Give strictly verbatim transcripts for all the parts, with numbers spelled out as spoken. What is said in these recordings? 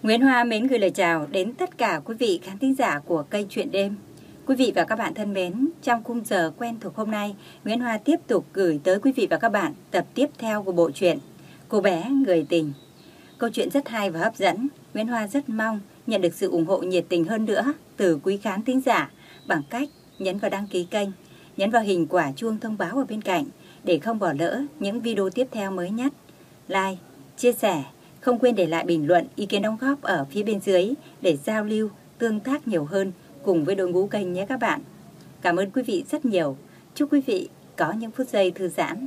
Nguyễn Hoa mến gửi lời chào đến tất cả quý vị khán thính giả của kênh Chuyện Đêm. Quý vị và các bạn thân mến, trong khung giờ quen thuộc hôm nay, Nguyễn Hoa tiếp tục gửi tới quý vị và các bạn tập tiếp theo của bộ truyện Cô bé người tình. Câu chuyện rất hay và hấp dẫn. Nguyễn Hoa rất mong nhận được sự ủng hộ nhiệt tình hơn nữa từ quý khán thính giả bằng cách nhấn vào đăng ký kênh, nhấn vào hình quả chuông thông báo ở bên cạnh để không bỏ lỡ những video tiếp theo mới nhất. Like, chia sẻ, không quên để lại bình luận, ý kiến đóng góp ở phía bên dưới để giao lưu, tương tác nhiều hơn cùng với đội ngũ kênh nhé các bạn. Cảm ơn quý vị rất nhiều. Chúc quý vị có những phút giây thư giãn.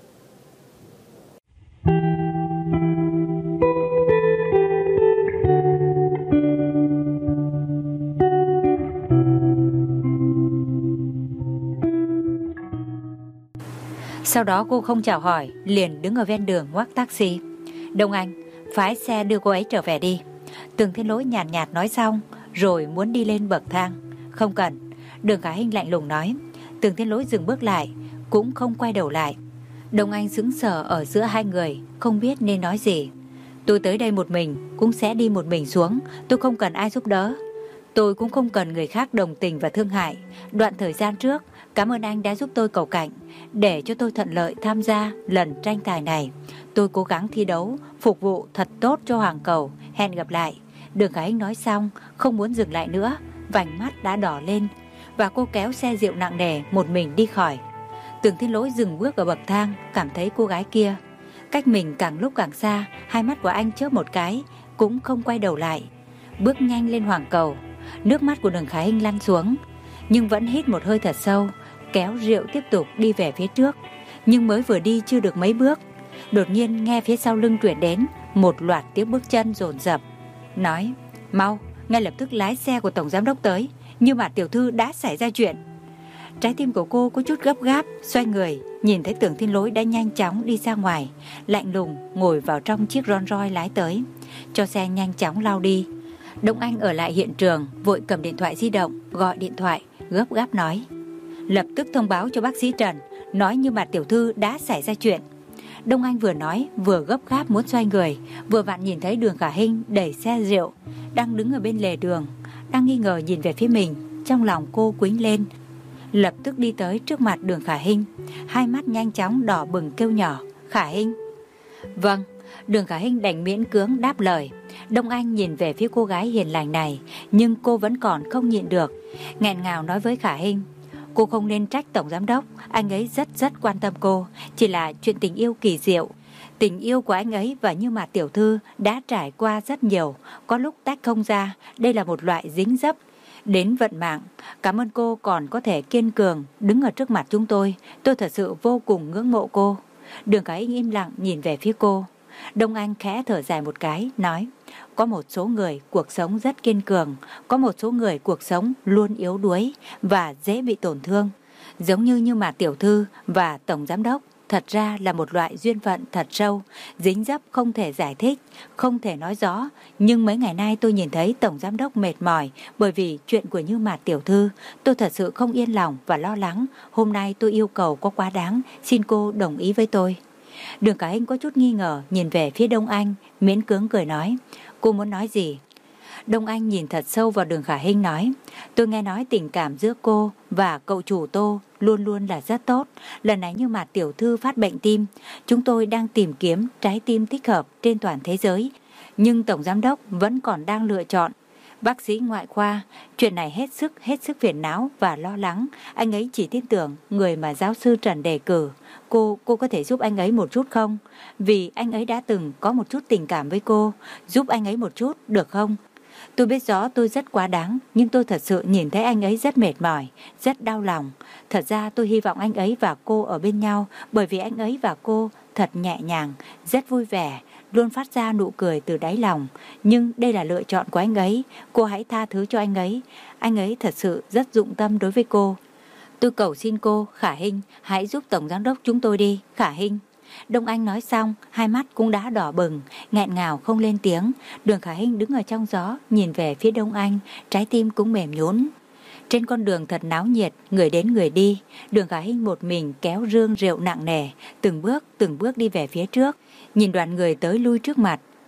Sau đó cô không chào hỏi, liền đứng ở ven đường ngoắc taxi. Đông Anh, phái xe đưa cô ấy trở về đi. Tường Thiên Lỗi nhàn nhạt, nhạt nói xong, rồi muốn đi lên bậc thang. Không cần, Đường Khả Hinh lạnh lùng nói. Tường Thiên Lỗi dừng bước lại, cũng không quay đầu lại. Đông Anh sững sờ ở giữa hai người, không biết nên nói gì. Tôi tới đây một mình, cũng sẽ đi một mình xuống. Tôi không cần ai giúp đỡ. Tôi cũng không cần người khác đồng tình và thương hại. Đoạn thời gian trước, cảm ơn anh đã giúp tôi cầu cạnh, để cho tôi thuận lợi tham gia lần tranh tài này. Tôi cố gắng thi đấu, phục vụ thật tốt cho Hoàng Cầu. Hẹn gặp lại. Đường Khả Hinh nói xong, không muốn dừng lại nữa, vành mắt đã đỏ lên, và cô kéo xe rượu nặng nề một mình đi khỏi. Tường Thiên Lỗi dừng bước ở bậc thang, cảm thấy cô gái kia cách mình càng lúc càng xa. Hai mắt của anh chớp một cái, cũng không quay đầu lại, bước nhanh lên Hoàng Cầu. Nước mắt của Đường Khả Hinh lăn xuống, nhưng vẫn hít một hơi thật sâu, kéo rượu tiếp tục đi về phía trước. Nhưng mới vừa đi chưa được mấy bước, đột nhiên nghe phía sau lưng truyền đến một loạt tiếng bước chân dồn dập. Nói, mau, ngay lập tức lái xe của tổng giám đốc tới, như mà tiểu thư đã xảy ra chuyện. Trái tim của cô có chút gấp gáp, xoay người, nhìn thấy Tưởng Thiên Lỗi đã nhanh chóng đi ra ngoài, lạnh lùng ngồi vào trong chiếc Rolls Royce lái tới, cho xe nhanh chóng lao đi. Đông Anh ở lại hiện trường, vội cầm điện thoại di động, gọi điện thoại, gấp gáp nói. Lập tức thông báo cho bác sĩ Trần, nói như mà tiểu thư đã xảy ra chuyện. Đông Anh vừa nói, vừa gấp gáp muốn xoay người, vừa vặn nhìn thấy Đường Khả Hinh đẩy xe rượu, đang đứng ở bên lề đường, đang nghi ngờ nhìn về phía mình. Trong lòng cô quĩnh lên, lập tức đi tới trước mặt Đường Khả Hinh, hai mắt nhanh chóng đỏ bừng kêu nhỏ, Khả Hinh. Vâng, Đường Khả Hinh đành miễn cưỡng đáp lời. Đông Anh nhìn về phía cô gái hiền lành này, nhưng cô vẫn còn không nhịn được, nghẹn ngào nói với Khả Hinh. Cô không nên trách tổng giám đốc, anh ấy rất rất quan tâm cô, chỉ là chuyện tình yêu kỳ diệu. Tình yêu của anh ấy và Như Mạt tiểu thư đã trải qua rất nhiều, có lúc tách không ra, đây là một loại dính dấp đến vận mạng. Cảm ơn cô còn có thể kiên cường đứng ở trước mặt chúng tôi, tôi thật sự vô cùng ngưỡng mộ cô. Đường Khả Hinh im lặng nhìn về phía cô. Đông Anh khẽ thở dài một cái, nói, có một số người cuộc sống rất kiên cường, có một số người cuộc sống luôn yếu đuối và dễ bị tổn thương. Giống như Như Mạt tiểu thư và tổng giám đốc, thật ra là một loại duyên phận thật sâu, dính dấp không thể giải thích, không thể nói rõ. Nhưng mấy ngày nay tôi nhìn thấy tổng giám đốc mệt mỏi bởi vì chuyện của Như Mạt tiểu thư, tôi thật sự không yên lòng và lo lắng. Hôm nay tôi yêu cầu có quá đáng, xin cô đồng ý với tôi. Đường Khả Hinh có chút nghi ngờ nhìn về phía Đông Anh, miễn cưỡng cười nói, cô muốn nói gì? Đông Anh nhìn thật sâu vào Đường Khả Hinh nói, tôi nghe nói tình cảm giữa cô và cậu chủ Tô luôn luôn là rất tốt. Lần này Như Mạt tiểu thư phát bệnh tim, chúng tôi đang tìm kiếm trái tim thích hợp trên toàn thế giới, nhưng tổng giám đốc vẫn còn đang lựa chọn bác sĩ ngoại khoa. Chuyện này hết sức hết sức phiền não và lo lắng. Anh ấy chỉ tin tưởng người mà giáo sư Trần đề cử. Cô, cô có thể giúp anh ấy một chút không? Vì anh ấy đã từng có một chút tình cảm với cô. Giúp anh ấy một chút, được không? Tôi biết rõ tôi rất quá đáng, nhưng tôi thật sự nhìn thấy anh ấy rất mệt mỏi, rất đau lòng. Thật ra tôi hy vọng anh ấy và cô ở bên nhau, bởi vì anh ấy và cô thật nhẹ nhàng, rất vui vẻ, luôn phát ra nụ cười từ đáy lòng. Nhưng đây là lựa chọn của anh ấy, cô hãy tha thứ cho anh ấy. Anh ấy thật sự rất dụng tâm đối với cô. Tôi cầu xin cô, Khả Hinh, hãy giúp tổng giám đốc chúng tôi đi, Khả Hinh. Đông Anh nói xong, hai mắt cũng đã đỏ bừng, nghẹn ngào không lên tiếng. Đường Khả Hinh đứng ở trong gió, nhìn về phía Đông Anh, trái tim cũng mềm nhũn. Trên con đường thật náo nhiệt, người đến người đi. Đường Khả Hinh một mình kéo rương rượu nặng nề, từng bước từng bước đi về phía trước. Nhìn đoàn người tới lui trước mặt,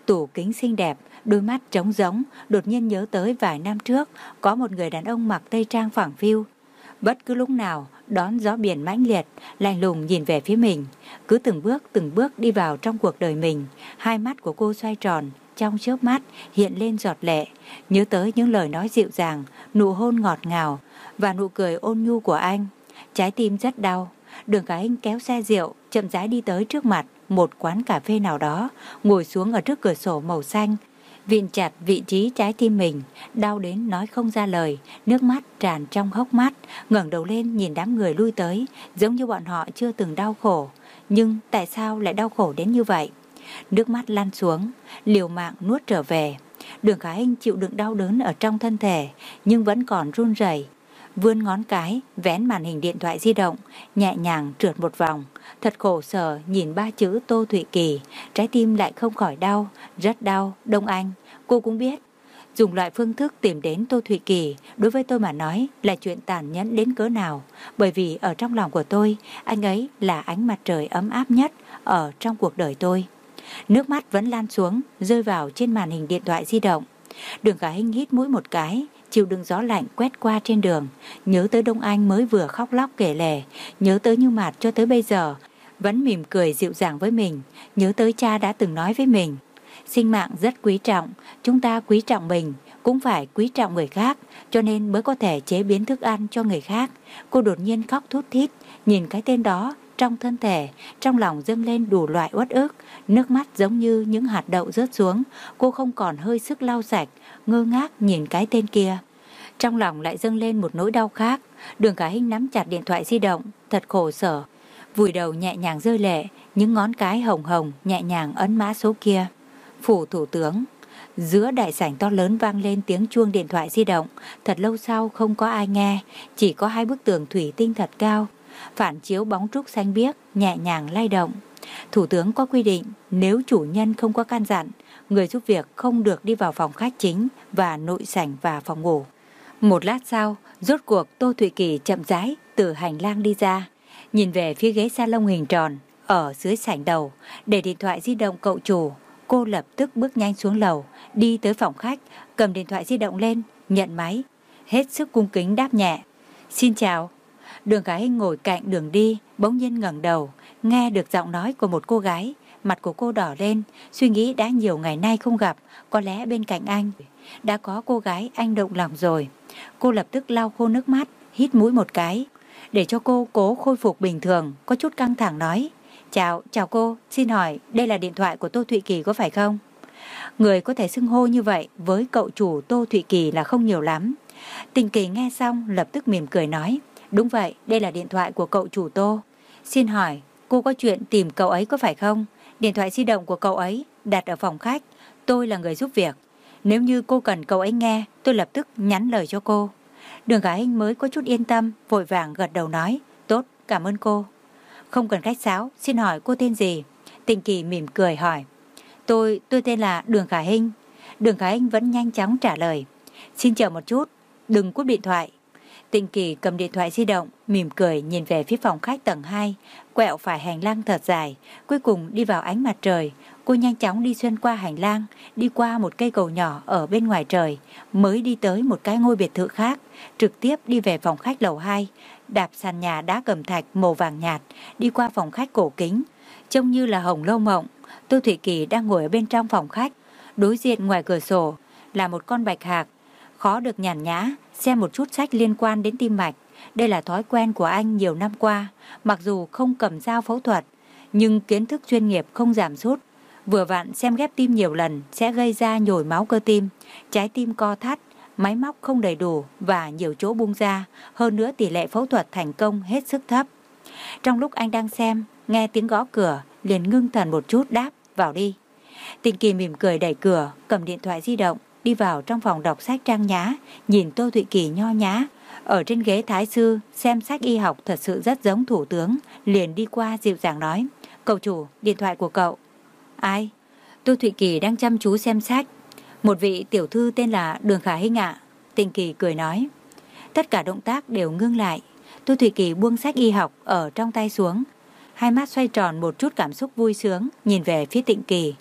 tủ kính xinh đẹp, đôi mắt trống rỗng, đột nhiên nhớ tới vài năm trước có một người đàn ông mặc tây trang phẳng phiu, bất cứ lúc nào đón gió biển mãnh liệt, lạnh lùng nhìn về phía mình, cứ từng bước từng bước đi vào trong cuộc đời mình. Hai mắt của cô xoay tròn, trong chớp mắt hiện lên giọt lệ, nhớ tới những lời nói dịu dàng, nụ hôn ngọt ngào và nụ cười ôn nhu của anh. Trái tim rất đau. Đường Khả Hinh kéo xe rượu chậm rãi đi tới trước mặt một quán cà phê nào đó, ngồi xuống ở trước cửa sổ màu xanh, vịn chặt vị trí trái tim mình, đau đến nói không ra lời, nước mắt tràn trong hốc mắt, ngẩng đầu lên nhìn đám người lui tới, giống như bọn họ chưa từng đau khổ. Nhưng tại sao lại đau khổ đến như vậy? Nước mắt lăn xuống, liều mạng nuốt trở về. Đường Khả Hinh chịu đựng đau đớn ở trong thân thể, nhưng vẫn còn run rẩy, vươn ngón cái, vén màn hình điện thoại di động, nhẹ nhàng trượt một vòng. Thật khổ sở nhìn ba chữ Tô Thụy Kỳ, trái tim lại không khỏi đau, rất đau. Đông Anh, cô cũng biết, dùng loại phương thức tìm đến Tô Thụy Kỳ đối với tôi mà nói là chuyện tàn nhẫn đến cỡ nào. Bởi vì ở trong lòng của tôi, anh ấy là ánh mặt trời ấm áp nhất ở trong cuộc đời tôi. Nước mắt vẫn lan xuống, rơi vào trên màn hình điện thoại di động. Đường Khả Hinh hít mũi một cái, chịu đựng gió lạnh quét qua trên đường, nhớ tới Đông Anh mới vừa khóc lóc kể lể, nhớ tới Như Mạt cho tới bây giờ vẫn mỉm cười dịu dàng với mình, nhớ tới cha đã từng nói với mình, sinh mạng rất quý trọng, chúng ta quý trọng mình cũng phải quý trọng người khác, cho nên mới có thể chế biến thức ăn cho người khác. Cô đột nhiên khóc thút thít, nhìn cái tên đó trong thân thể, trong lòng dâng lên đủ loại uất ức, nước mắt giống như những hạt đậu rớt xuống. Cô không còn hơi sức lau sạch, ngơ ngác nhìn cái tên kia. Trong lòng lại dâng lên một nỗi đau khác. Đường Khả Hinh nắm chặt điện thoại di động, thật khổ sở, vùi đầu nhẹ nhàng rơi lệ, những ngón cái hồng hồng nhẹ nhàng ấn mã số kia. Phủ thủ tướng. Giữa đại sảnh to lớn vang lên tiếng chuông điện thoại di động. Thật lâu sau không có ai nghe, chỉ có hai bức tường thủy tinh thật cao, phản chiếu bóng trúc xanh biếc nhẹ nhàng lay động. Thủ tướng có quy định, nếu chủ nhân không có căn dặn, người giúp việc không được đi vào phòng khách chính và nội sảnh và phòng ngủ. Một lát sau, rốt cuộc Tô Thụy Kỳ chậm rãi từ hành lang đi ra, nhìn về phía ghế salon hình tròn ở dưới sảnh đầu, để điện thoại di động cậu chủ. Cô lập tức bước nhanh xuống lầu, đi tới phòng khách, cầm điện thoại di động lên, nhận máy, hết sức cung kính đáp nhẹ. Xin chào. Đường Khả Hinh ngồi cạnh đường đi, bỗng nhiên ngẩng đầu, nghe được giọng nói của một cô gái. Mặt của cô đỏ lên, suy nghĩ đã nhiều ngày nay không gặp, có lẽ bên cạnh anh đã có cô gái anh động lòng rồi. Cô lập tức lau khô nước mắt, hít mũi một cái, để cho cô cố khôi phục bình thường, có chút căng thẳng nói. Chào, chào cô, xin hỏi đây là điện thoại của Tô Thụy Kỳ có phải không? Người có thể xưng hô như vậy với cậu chủ Tô Thụy Kỳ là không nhiều lắm. Tình Kỳ nghe xong lập tức mỉm cười nói. Đúng vậy, đây là điện thoại của cậu chủ Tô. Xin hỏi, cô có chuyện tìm cậu ấy có phải không? Điện thoại di động của cậu ấy đặt ở phòng khách, tôi là người giúp việc. Nếu như cô cần cậu ấy nghe, tôi lập tức nhắn lời cho cô. Đường Khả Hinh mới có chút yên tâm, vội vàng gật đầu nói. Tốt, cảm ơn cô. Không cần khách sáo, xin hỏi cô tên gì? Tình Kỳ mỉm cười hỏi. Tôi, tôi tên là Đường Khả Hinh. Đường Khả Hinh vẫn nhanh chóng trả lời. Xin chờ một chút, đừng cúp điện thoại. Tình Kỳ cầm điện thoại di động, mỉm cười nhìn về phía phòng khách tầng hai, quẹo phải hành lang thật dài, cuối cùng đi vào ánh mặt trời. Cô nhanh chóng đi xuyên qua hành lang, đi qua một cây cầu nhỏ ở bên ngoài trời, mới đi tới một cái ngôi biệt thự khác, trực tiếp đi về phòng khách lầu hai, đạp sàn nhà đá cẩm thạch màu vàng nhạt, đi qua phòng khách cổ kính, trông như là Hồng Lâu Mộng. Tô Thụy Kỳ đang ngồi ở bên trong phòng khách, đối diện ngoài cửa sổ là một con bạch hạc, khó được nhàn nhã xem một chút sách liên quan đến tim mạch. Đây là thói quen của anh nhiều năm qua, mặc dù không cầm dao phẫu thuật, nhưng kiến thức chuyên nghiệp không giảm sút. Vừa vặn xem ghép tim nhiều lần sẽ gây ra nhồi máu cơ tim, trái tim co thắt, máy móc không đầy đủ và nhiều chỗ bung ra, hơn nữa tỷ lệ phẫu thuật thành công hết sức thấp. Trong lúc anh đang xem, nghe tiếng gõ cửa, liền ngưng thần một chút đáp, vào đi. Tình Kỳ mỉm cười đẩy cửa, cầm điện thoại di động, đi vào trong phòng đọc sách trang nhã, nhìn Tô Thụy Kỳ nho nhã ở trên ghế thái sư xem sách y học thật sự rất giống thủ tướng, liền đi qua dịu dàng nói. Cậu chủ, điện thoại của cậu. Ai? Tô Thụy Kỳ đang chăm chú xem sách. Một vị tiểu thư tên là Đường Khả Hinh ạ. Tình Kỳ cười nói. Tất cả động tác đều ngưng lại. Tô Thụy Kỳ buông sách y học ở trong tay xuống, hai mắt xoay tròn một chút cảm xúc vui sướng, nhìn về phía Tịnh Kỳ.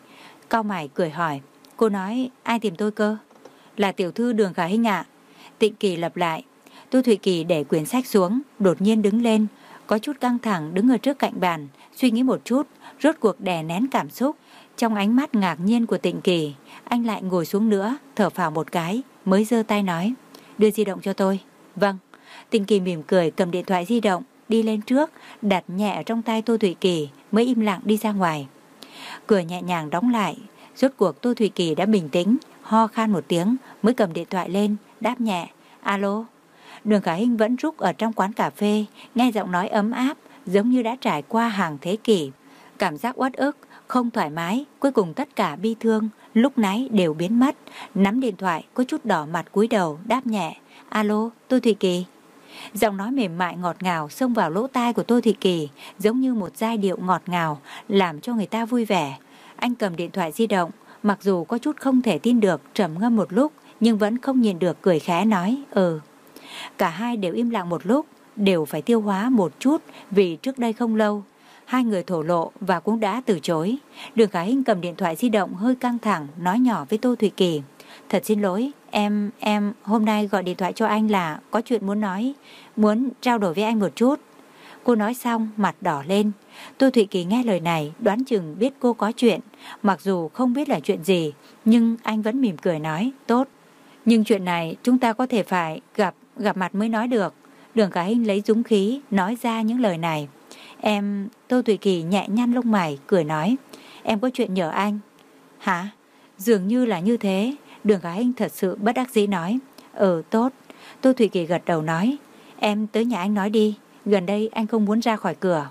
cau mày cười hỏi. Cô nói ai tìm tôi cơ? Là tiểu thư Đường Khả Hinh ạ. Tịnh Kỳ lặp lại. Tô Thụy Kỳ để quyển sách xuống, đột nhiên đứng lên, có chút căng thẳng đứng ở trước cạnh bàn, suy nghĩ một chút, rốt cuộc đè nén cảm xúc. Trong ánh mắt ngạc nhiên của Tịnh Kỳ, anh lại ngồi xuống nữa, thở phào một cái, mới giơ tay nói. Đưa di động cho tôi. Vâng. Tịnh Kỳ mỉm cười cầm điện thoại di động, đi lên trước, đặt nhẹ ở trong tay Tô Thụy Kỳ, mới im lặng đi ra ngoài. Cửa nhẹ nhàng đóng lại, rốt cuộc Tô Thụy Kỳ đã bình tĩnh, ho khan một tiếng, mới cầm điện thoại lên, đáp nhẹ. Alo. Đường Khả Hinh vẫn rúc ở trong quán cà phê, nghe giọng nói ấm áp, giống như đã trải qua hàng thế kỷ. Cảm giác uất ức, không thoải mái, cuối cùng tất cả bi thương, lúc nãy đều biến mất. Nắm điện thoại, có chút đỏ mặt cúi đầu, đáp nhẹ. Alo, Tô Thụy Kỳ. Giọng nói mềm mại ngọt ngào xông vào lỗ tai của Tô Thụy Kỳ, giống như một giai điệu ngọt ngào, làm cho người ta vui vẻ. Anh cầm điện thoại di động, mặc dù có chút không thể tin được, trầm ngâm một lúc, nhưng vẫn không nhìn được, cười khẽ nói. Ừ. Cả hai đều im lặng một lúc, đều phải tiêu hóa một chút, vì trước đây không lâu hai người thổ lộ và cũng đã từ chối. Đường Khả Hinh cầm điện thoại di động hơi căng thẳng, nói nhỏ với Tô Thụy Kỳ. Thật xin lỗi, em, em hôm nay gọi điện thoại cho anh là có chuyện muốn nói, muốn trao đổi với anh một chút. Cô nói xong, mặt đỏ lên. Tô Thụy Kỳ nghe lời này, đoán chừng biết cô có chuyện. Mặc dù không biết là chuyện gì, nhưng anh vẫn mỉm cười nói, tốt. Nhưng chuyện này chúng ta có thể phải gặp, gặp mặt mới nói được. Đường Khả Hinh lấy dũng khí, nói ra những lời này. Em, Tô Thụy Kỳ nhẹ nhăn lông mày, cười nói. Em có chuyện nhờ anh. Hả? Dường như là như thế. Đường Khả Hinh thật sự bất đắc dĩ nói. Ừ, tốt. Tô Thụy Kỳ gật đầu nói. Em tới nhà anh nói đi. Gần đây anh không muốn ra khỏi cửa.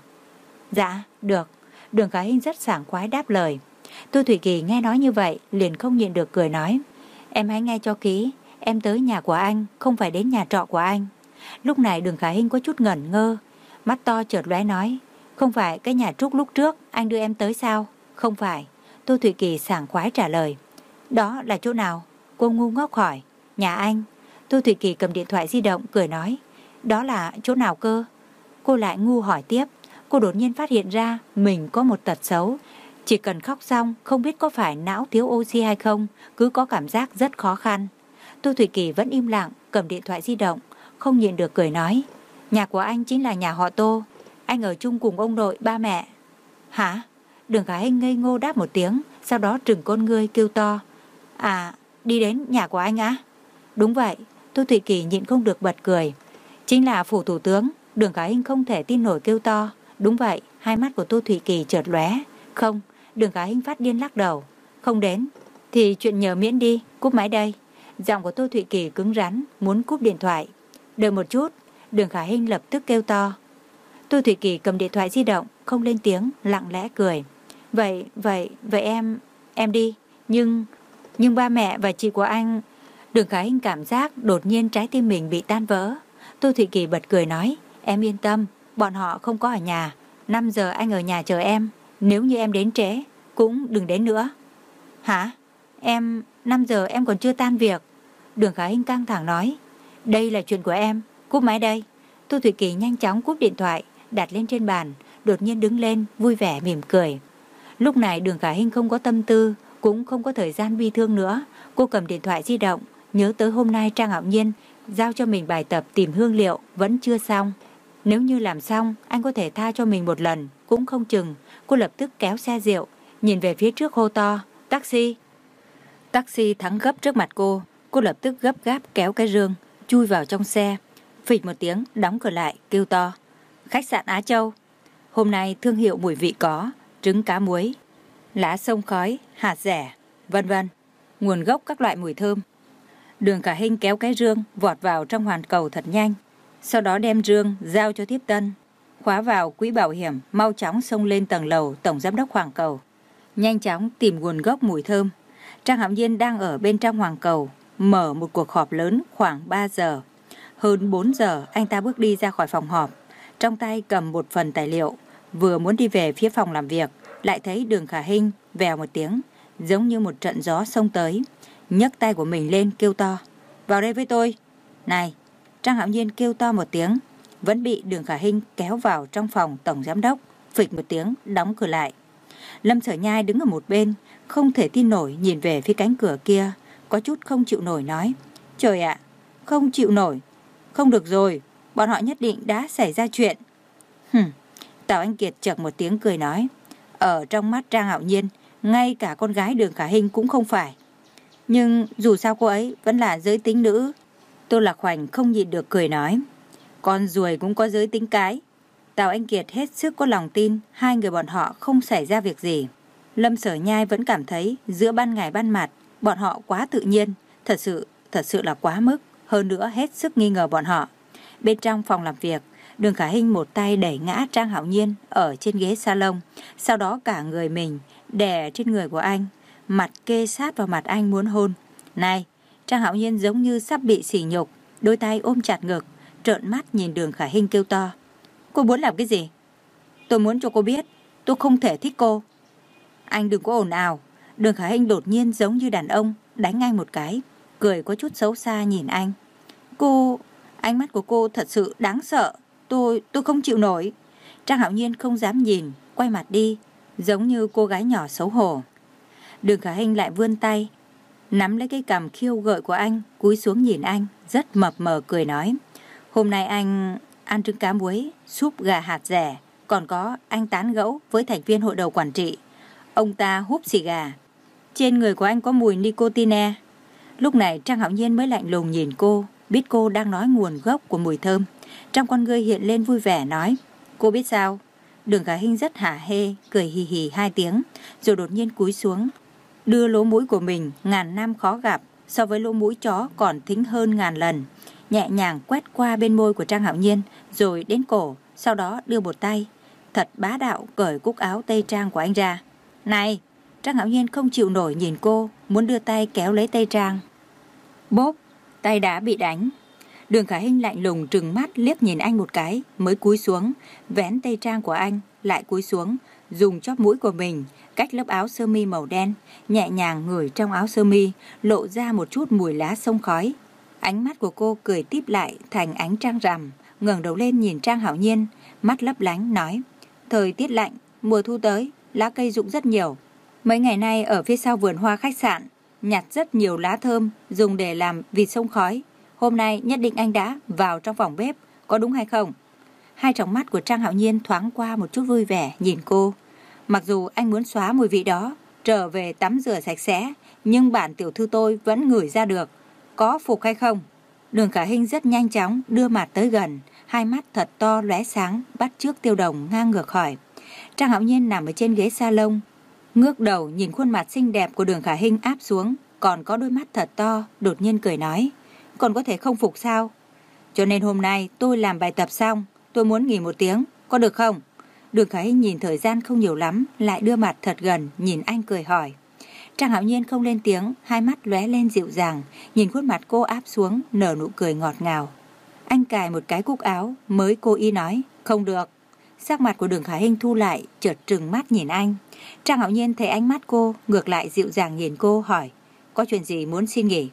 Dạ, được. Đường Khả Hinh rất sảng khoái đáp lời. Tô Thụy Kỳ nghe nói như vậy, liền không nhịn được cười nói. Em hãy nghe cho kỹ. Em tới nhà của anh, không phải đến nhà trọ của anh. Lúc này Đường Khả Hinh có chút ngẩn ngơ, mắt to chợt lóe nói. Không phải cái nhà Trúc lúc trước anh đưa em tới sao? Không phải. Tô Thụy Kỳ sảng khoái trả lời. Đó là chỗ nào? Cô ngu ngốc hỏi. Nhà anh. Tô Thụy Kỳ cầm điện thoại di động cười nói. Đó là chỗ nào cơ? Cô lại ngu hỏi tiếp. Cô đột nhiên phát hiện ra mình có một tật xấu. Chỉ cần khóc xong, không biết có phải não thiếu oxy hay không, cứ có cảm giác rất khó khăn. Tô Thụy Kỳ vẫn im lặng, cầm điện thoại di động, không nhịn được cười nói. Nhà của anh chính là nhà họ Tô. Anh ở chung cùng ông nội, ba mẹ. Hả? Đường Khả Hinh ngây ngô đáp một tiếng, sau đó trừng con ngươi kêu to. À, đi đến nhà của anh á? Đúng vậy. Tô Thụy Kỳ nhịn không được bật cười. Chính là phủ thủ tướng. Đường Khả Hinh không thể tin nổi kêu to. Đúng vậy. Hai mắt của Tô Thụy Kỳ chợt lóe. Không. Đường Khả Hinh phát điên lắc đầu. Không đến thì chuyện nhờ miễn đi. Cúp máy đây. Giọng của Tô Thụy Kỳ cứng rắn, muốn cúp điện thoại. Đợi một chút. Đường Khả Hinh lập tức kêu to. Tô Thụy Kỳ cầm điện thoại di động, không lên tiếng, lặng lẽ cười. Vậy, vậy, vậy em, em đi. Nhưng, nhưng ba mẹ và chị của anh. Đường Khả Hinh cảm giác đột nhiên trái tim mình bị tan vỡ. Tô Thụy Kỳ bật cười nói. Em yên tâm, bọn họ không có ở nhà. năm giờ anh ở nhà chờ em. Nếu như em đến trễ, cũng đừng đến nữa. Hả? Em, năm giờ em còn chưa tan việc. Đường Khả Hinh căng thẳng nói. Đây là chuyện của em, cúp máy đây. Tô Thụy Kỳ nhanh chóng cúp điện thoại, đặt lên trên bàn, đột nhiên đứng lên, vui vẻ mỉm cười. Lúc này Đường Khả Hinh không có tâm tư, cũng không có thời gian bi thương nữa. Cô cầm điện thoại di động, nhớ tới hôm nay Trang Hạo Nhiên giao cho mình bài tập tìm hương liệu vẫn chưa xong. Nếu như làm xong, anh có thể tha cho mình một lần, cũng không chừng. Cô lập tức kéo xe rượu, nhìn về phía trước hô to. Taxi. Taxi thắng gấp trước mặt cô. Cô lập tức gấp gáp kéo cái rương, chui vào trong xe. Phịch một tiếng, đóng cửa lại, kêu to. Khách sạn Á Châu. Hôm nay thương hiệu mùi vị có trứng cá muối, lá sông khói, hạt dẻ, vân vân. Nguồn gốc các loại mùi thơm. Đường Khả Hinh kéo cái rương, vọt vào trong hoàn cầu thật nhanh. Sau đó đem rương giao cho tiếp tân, khóa vào quỹ bảo hiểm, mau chóng xông lên tầng lầu tổng giám đốc Hoàng Cầu. Nhanh chóng tìm nguồn gốc mùi thơm. Trang Hạo Nhiên đang ở bên trong Hoàng Cầu, mở một cuộc họp lớn khoảng ba giờ. Hơn bốn giờ anh ta bước đi ra khỏi phòng họp, trong tay cầm một phần tài liệu, vừa muốn đi về phía phòng làm việc, lại thấy Đường Khả Hinh vèo một tiếng, giống như một trận gió xông tới, nhấc tay của mình lên kêu to. Vào đây với tôi. Này. Trang Hạo Nhiên kêu to một tiếng, vẫn bị Đường Khả Hinh kéo vào trong phòng tổng giám đốc, phịch một tiếng, đóng cửa lại. Lâm Sở Nhai đứng ở một bên, không thể tin nổi nhìn về phía cánh cửa kia, có chút không chịu nổi nói. Trời ạ, không chịu nổi. Không được rồi, bọn họ nhất định đã xảy ra chuyện. Hừm, Tào Anh Kiệt chợt một tiếng cười nói. Ở trong mắt Trang Hạo Nhiên, ngay cả con gái Đường Khả Hinh cũng không phải. Nhưng dù sao cô ấy vẫn là giới tính nữ. Tô Lạc Hoành không nhịn được cười nói. Con ruồi cũng có giới tính cái. Tào Anh Kiệt hết sức có lòng tin hai người bọn họ không xảy ra việc gì. Lâm Sở Nhai vẫn cảm thấy giữa ban ngày ban mặt bọn họ quá tự nhiên, thật sự, thật sự là quá mức, hơn nữa hết sức nghi ngờ bọn họ. Bên trong phòng làm việc, Đường Khả Hinh một tay đẩy ngã Trang Hạo Nhiên ở trên ghế salon, sau đó cả người mình đè trên người của anh, mặt kê sát vào mặt anh muốn hôn. Này, Trang Hạo Nhiên giống như sắp bị sỉ nhục, đôi tay ôm chặt ngực, trợn mắt nhìn Đường Khả Hinh kêu to. Cô muốn làm cái gì? Tôi muốn cho cô biết, tôi không thể thích cô. Anh đừng có ồn ào. Đường Khả Hinh đột nhiên giống như đàn ông đánh anh một cái, cười có chút xấu xa nhìn anh. Cô, ánh mắt của cô thật sự đáng sợ. Tôi, tôi không chịu nổi. Trang Hạo Nhiên không dám nhìn, quay mặt đi, giống như cô gái nhỏ xấu hổ. Đường Khả Hinh lại vươn tay, nắm lấy cái cằm khiêu gợi của anh, cúi xuống nhìn anh, rất mập mờ cười nói. Hôm nay anh ăn trứng cá muối, súp gà hạt dẻ, còn có anh tán gẫu với thành viên hội đồng quản trị. Ông ta hút xì gà. Trên người của anh có mùi nicotine. Lúc này Trang Hạo Nhiên mới lạnh lùng nhìn cô, biết cô đang nói nguồn gốc của mùi thơm. Trong con ngươi hiện lên vui vẻ nói. Cô biết sao? Đường Khả Hinh rất hả hê, cười hì hì hai tiếng, rồi đột nhiên cúi xuống, đưa lỗ mũi của mình ngàn năm khó gặp, so với lỗ mũi chó còn thính hơn ngàn lần, nhẹ nhàng quét qua bên môi của Trang Hạo Nhiên, rồi đến cổ, sau đó đưa một tay, thật bá đạo cởi cúc áo tây trang của anh ra. Này! Trang Hạo Nhiên không chịu nổi nhìn cô, muốn đưa tay kéo lấy tây trang. Bốp! Tay đã bị đánh. Đường Khả Hinh lạnh lùng trừng mắt liếc nhìn anh một cái, mới cúi xuống, vén tây trang của anh, lại cúi xuống, dùng chóp mũi của mình, cách lớp áo sơ mi màu đen, nhẹ nhàng ngửi trong áo sơ mi, lộ ra một chút mùi lá xông khói. Ánh mắt của cô cười típ lại thành ánh trăng rằm, ngẩng đầu lên nhìn Trang Hạo Nhiên, mắt lấp lánh nói. Thời tiết lạnh, mùa thu tới, lá cây rụng rất nhiều. Mấy ngày nay ở phía sau vườn hoa khách sạn, nhặt rất nhiều lá thơm, dùng để làm vịt xông khói. Hôm nay nhất định anh đã vào trong phòng bếp, có đúng hay không? Hai tròng mắt của Trang Hạo Nhiên thoáng qua một chút vui vẻ nhìn cô. Mặc dù anh muốn xóa mùi vị đó, trở về tắm rửa sạch sẽ, nhưng bản tiểu thư tôi vẫn ngửi ra được. Có phục hay không? Đường Khả Hinh rất nhanh chóng đưa mặt tới gần, hai mắt thật to lóe sáng, bắt chước Tiêu Đồng ngang ngược hỏi. Trang Hạo Nhiên nằm ở trên ghế salon, ngước đầu nhìn khuôn mặt xinh đẹp của Đường Khả Hinh áp xuống, còn có đôi mắt thật to, đột nhiên cười nói. Còn có thể không phục sao? Cho nên hôm nay tôi làm bài tập xong, tôi muốn nghỉ một tiếng, có được không? Đường Khả Hinh nhìn thời gian không nhiều lắm, lại đưa mặt thật gần, nhìn anh cười hỏi. Trang Hạo Nhiên không lên tiếng, hai mắt lóe lên dịu dàng, nhìn khuôn mặt cô áp xuống, nở nụ cười ngọt ngào. Anh cài một cái cúc áo, mới cố ý nói, không được. Sắc mặt của Đường Khả Hinh thu lại, chợt trừng mắt nhìn anh. Trang Hạo Nhiên thấy ánh mắt cô, ngược lại dịu dàng nhìn cô, hỏi, có chuyện gì muốn xin nghỉ?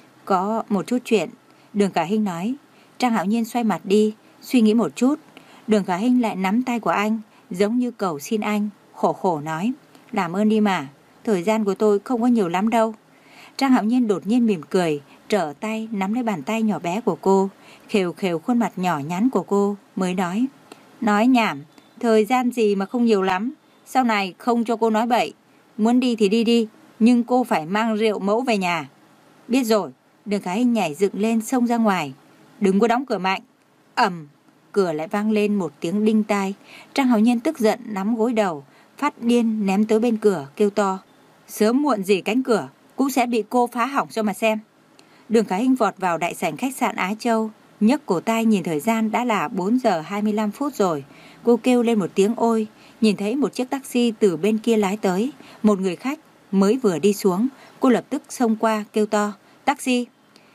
Có một chút chuyện, Đường Khả Hinh nói. Trang Hạo Nhiên xoay mặt đi, suy nghĩ một chút. Đường Khả Hinh lại nắm tay của anh, giống như cầu xin anh, khổ khổ nói, làm ơn đi mà, thời gian của tôi không có nhiều lắm đâu. Trang Hạo Nhiên đột nhiên mỉm cười, trở tay nắm lấy bàn tay nhỏ bé của cô, khều khều khuôn mặt nhỏ nhắn của cô, mới nói, nói nhảm, thời gian gì mà không nhiều lắm, sau này không cho cô nói bậy, muốn đi thì đi đi, nhưng cô phải mang rượu mẫu về nhà. Biết rồi. Đường Khả Hinh nhảy dựng lên xông ra ngoài. Đừng có đóng cửa mạnh. Ầm, cửa lại vang lên một tiếng đinh tai. Trang Hạo Nhiên tức giận nắm gối đầu, phát điên ném tới bên cửa, kêu to. Sớm muộn gì cánh cửa cũng sẽ bị cô phá hỏng cho mà xem. Đường Khả Hinh vọt vào đại sảnh khách sạn Á Châu, nhấc cổ tay nhìn thời gian đã là bốn giờ hai mươi lăm phút rồi. Cô kêu lên một tiếng ôi, nhìn thấy một chiếc taxi từ bên kia lái tới. Một người khách mới vừa đi xuống, cô lập tức xông qua kêu to. Taxi!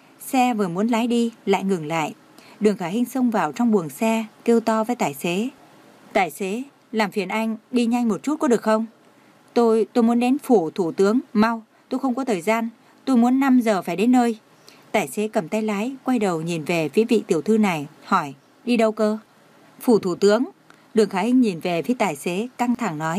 Xe vừa muốn lái đi, lại ngừng lại. Đường Khả Hinh xông vào trong buồng xe, kêu to với tài xế. Tài xế, làm phiền anh đi nhanh một chút có được không? Tôi, tôi muốn đến phủ thủ tướng, mau, tôi không có thời gian, tôi muốn năm giờ phải đến nơi. Tài xế cầm tay lái, quay đầu nhìn về phía vị tiểu thư này, hỏi, đi đâu cơ? Phủ thủ tướng. Đường Khả Hinh nhìn về phía tài xế, căng thẳng nói.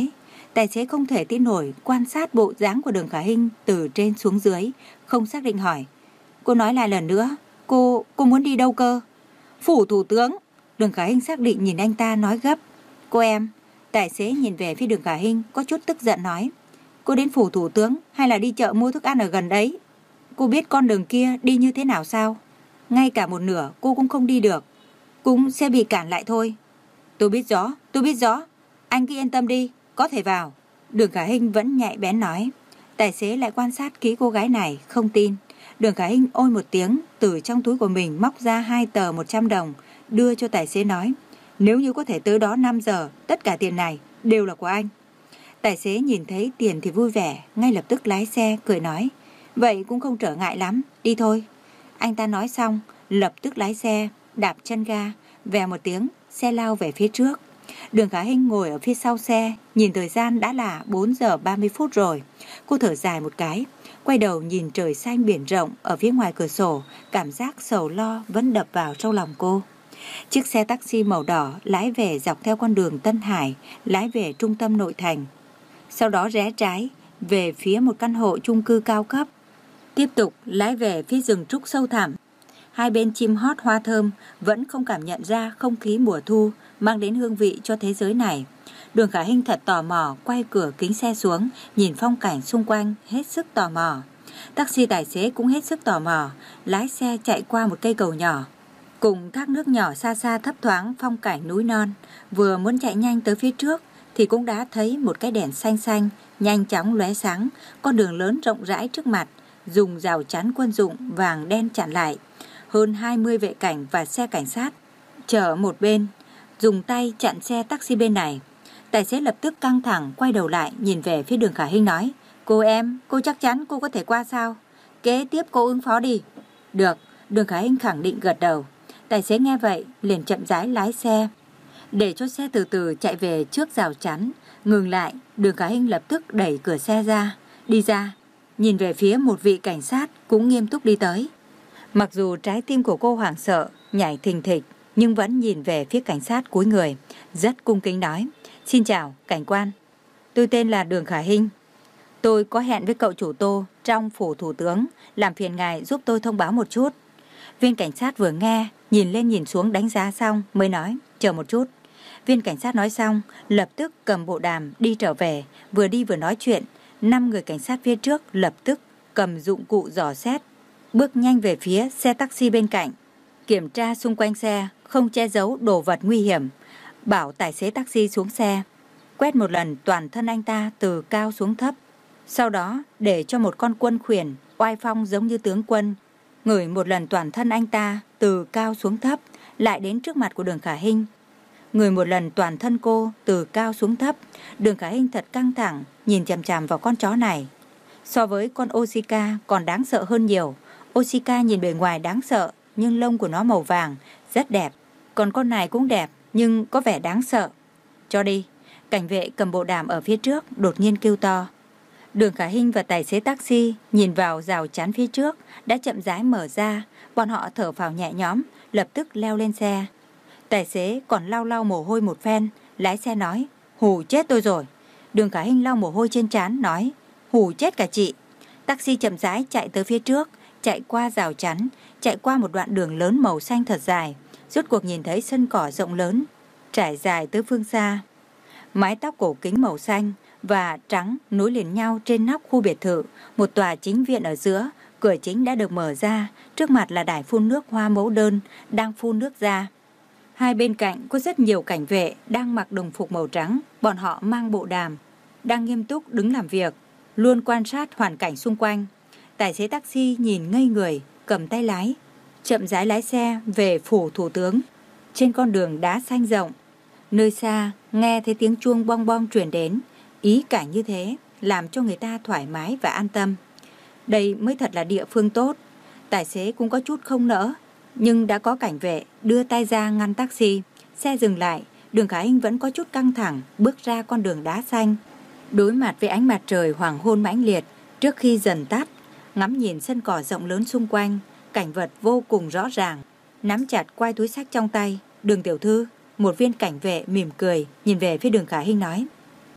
Tài xế không thể tin nổi quan sát bộ dáng của Đường Khả Hinh từ trên xuống dưới, không xác định hỏi. Cô nói lại lần nữa, cô, cô muốn đi đâu cơ? Phủ thủ tướng. Đường Khả Hinh xác định nhìn anh ta nói gấp. Cô em. Tài xế nhìn về phía Đường Khả Hinh có chút tức giận nói. Cô đến phủ thủ tướng hay là đi chợ mua thức ăn ở gần đấy? Cô biết con đường kia đi như thế nào sao? Ngay cả một nửa cô cũng không đi được, cũng sẽ bị cản lại thôi. Tôi biết rõ, tôi biết rõ. Anh cứ yên tâm đi, có thể vào. Đường Khả Hinh vẫn nhạy bén nói. Tài xế lại quan sát kỹ cô gái này, không tin. Đường Khả Hinh ôi một tiếng, từ trong túi của mình móc ra hai tờ một trăm đồng, đưa cho tài xế nói. Nếu như có thể tới đó năm giờ, tất cả tiền này đều là của anh. Tài xế nhìn thấy tiền thì vui vẻ, ngay lập tức lái xe, cười nói. Vậy cũng không trở ngại lắm, đi thôi. Anh ta nói xong, lập tức lái xe, đạp chân ga, vèo một tiếng, xe lao về phía trước. Đường Khả Hinh ngồi ở phía sau xe, nhìn thời gian đã là bốn giờ ba mươi phút rồi. Cô thở dài một cái, quay đầu nhìn trời xanh biển rộng ở phía ngoài cửa sổ, cảm giác sầu lo vẫn đập vào trong lòng cô. Chiếc xe taxi màu đỏ lái về dọc theo con đường Tân Hải, lái về trung tâm nội thành. Sau đó rẽ trái, về phía một căn hộ chung cư cao cấp. Tiếp tục lái về phía rừng trúc sâu thẳm. Hai bên chim hót hoa thơm, vẫn không cảm nhận ra không khí mùa thu mang đến hương vị cho thế giới này. Đường Khả Hinh thật tò mò, quay cửa kính xe xuống, nhìn phong cảnh xung quanh, hết sức tò mò. Taxi tài xế cũng hết sức tò mò, lái xe chạy qua một cây cầu nhỏ, cùng thác nước nhỏ xa xa thấp thoáng phong cảnh núi non. Vừa muốn chạy nhanh tới phía trước thì cũng đã thấy một cái đèn xanh xanh nhanh chóng lóe sáng, con đường lớn rộng rãi trước mặt, dùng rào chắn quân dụng vàng đen chặn lại. Hơn hai mươi vệ cảnh và xe cảnh sát chở một bên, dùng tay chặn xe taxi bên này. Tài xế lập tức căng thẳng, quay đầu lại nhìn về phía Đường Khả Hinh nói. Cô em, cô chắc chắn cô có thể qua sao? Kế tiếp cô ứng phó đi. Được, Đường Khả Hinh khẳng định gật đầu. Tài xế nghe vậy liền chậm rãi lái xe, để cho xe từ từ chạy về trước rào chắn. Ngừng lại, Đường Khả Hinh lập tức đẩy cửa xe ra, đi ra, nhìn về phía một vị cảnh sát cũng nghiêm túc đi tới. Mặc dù trái tim của cô hoảng sợ, nhảy thình thịch, nhưng vẫn nhìn về phía cảnh sát cúi người, rất cung kính nói. Xin chào, cảnh quan. Tôi tên là Đường Khả Hinh. Tôi có hẹn với cậu chủ Tô trong phủ thủ tướng, làm phiền ngài giúp tôi thông báo một chút. Viên cảnh sát vừa nghe, nhìn lên nhìn xuống đánh giá xong mới nói, chờ một chút. Viên cảnh sát nói xong, lập tức cầm bộ đàm đi trở về, vừa đi vừa nói chuyện. Năm người cảnh sát phía trước lập tức cầm dụng cụ dò xét, bước nhanh về phía xe taxi bên cạnh, kiểm tra xung quanh xe, không che giấu đồ vật nguy hiểm. Bảo tài xế taxi xuống xe, quét một lần toàn thân anh ta từ cao xuống thấp. Sau đó để cho một con quân khuyển oai phong giống như tướng quân ngửi một lần toàn thân anh ta từ cao xuống thấp, lại đến trước mặt của Đường Khả Hinh, ngửi một lần toàn thân cô từ cao xuống thấp. Đường Khả Hinh thật căng thẳng, nhìn chằm chằm vào con chó này. So với con Oshika còn đáng sợ hơn nhiều. Oshika nhìn bề ngoài đáng sợ, nhưng lông của nó màu vàng, rất đẹp. Còn con này cũng đẹp, nhưng có vẻ đáng sợ. Cho đi. Cảnh vệ cầm bộ đàm ở phía trước đột nhiên kêu to. Đường Khả Hinh và tài xế taxi nhìn vào rào chắn phía trước đã chậm rãi mở ra. Bọn họ thở phào nhẹ nhõm, lập tức leo lên xe. Tài xế còn lau lau mồ hôi một phen, lái xe nói, hù chết tôi rồi. Đường Khả Hinh lau mồ hôi trên trán nói, hù chết cả chị. Taxi chậm rãi chạy tới phía trước, chạy qua rào chắn, chạy qua một đoạn đường lớn màu xanh thật dài, rốt cuộc nhìn thấy sân cỏ rộng lớn trải dài tới phương xa. Mái tóc cổ kính màu xanh và trắng nối liền nhau trên nóc khu biệt thự, một tòa chính viện ở giữa. Cửa chính đã được mở ra, trước mặt là đài phun nước hoa mẫu đơn đang phun nước ra. Hai bên cạnh có rất nhiều cảnh vệ đang mặc đồng phục màu trắng, bọn họ mang bộ đàm, đang nghiêm túc đứng làm việc, luôn quan sát hoàn cảnh xung quanh. Tài xế taxi nhìn ngây người, cầm tay lái, chậm rãi lái xe về phủ thủ tướng. Trên con đường đá xanh rộng, nơi xa nghe thấy tiếng chuông bong bong truyền đến, ý cảnh như thế làm cho người ta thoải mái và an tâm. Đây mới thật là địa phương tốt. Tài xế cũng có chút không nỡ, nhưng đã có cảnh vệ đưa tay ra ngăn taxi. Xe dừng lại, Đường Khả Hinh vẫn có chút căng thẳng, bước ra con đường đá xanh, đối mặt với ánh mặt trời hoàng hôn mãnh liệt trước khi dần tắt, ngắm nhìn sân cỏ rộng lớn xung quanh, cảnh vật vô cùng rõ ràng. Nắm chặt quai túi xách trong tay, Đường tiểu thư, một viên cảnh vệ mỉm cười nhìn về phía Đường Khả Hinh nói,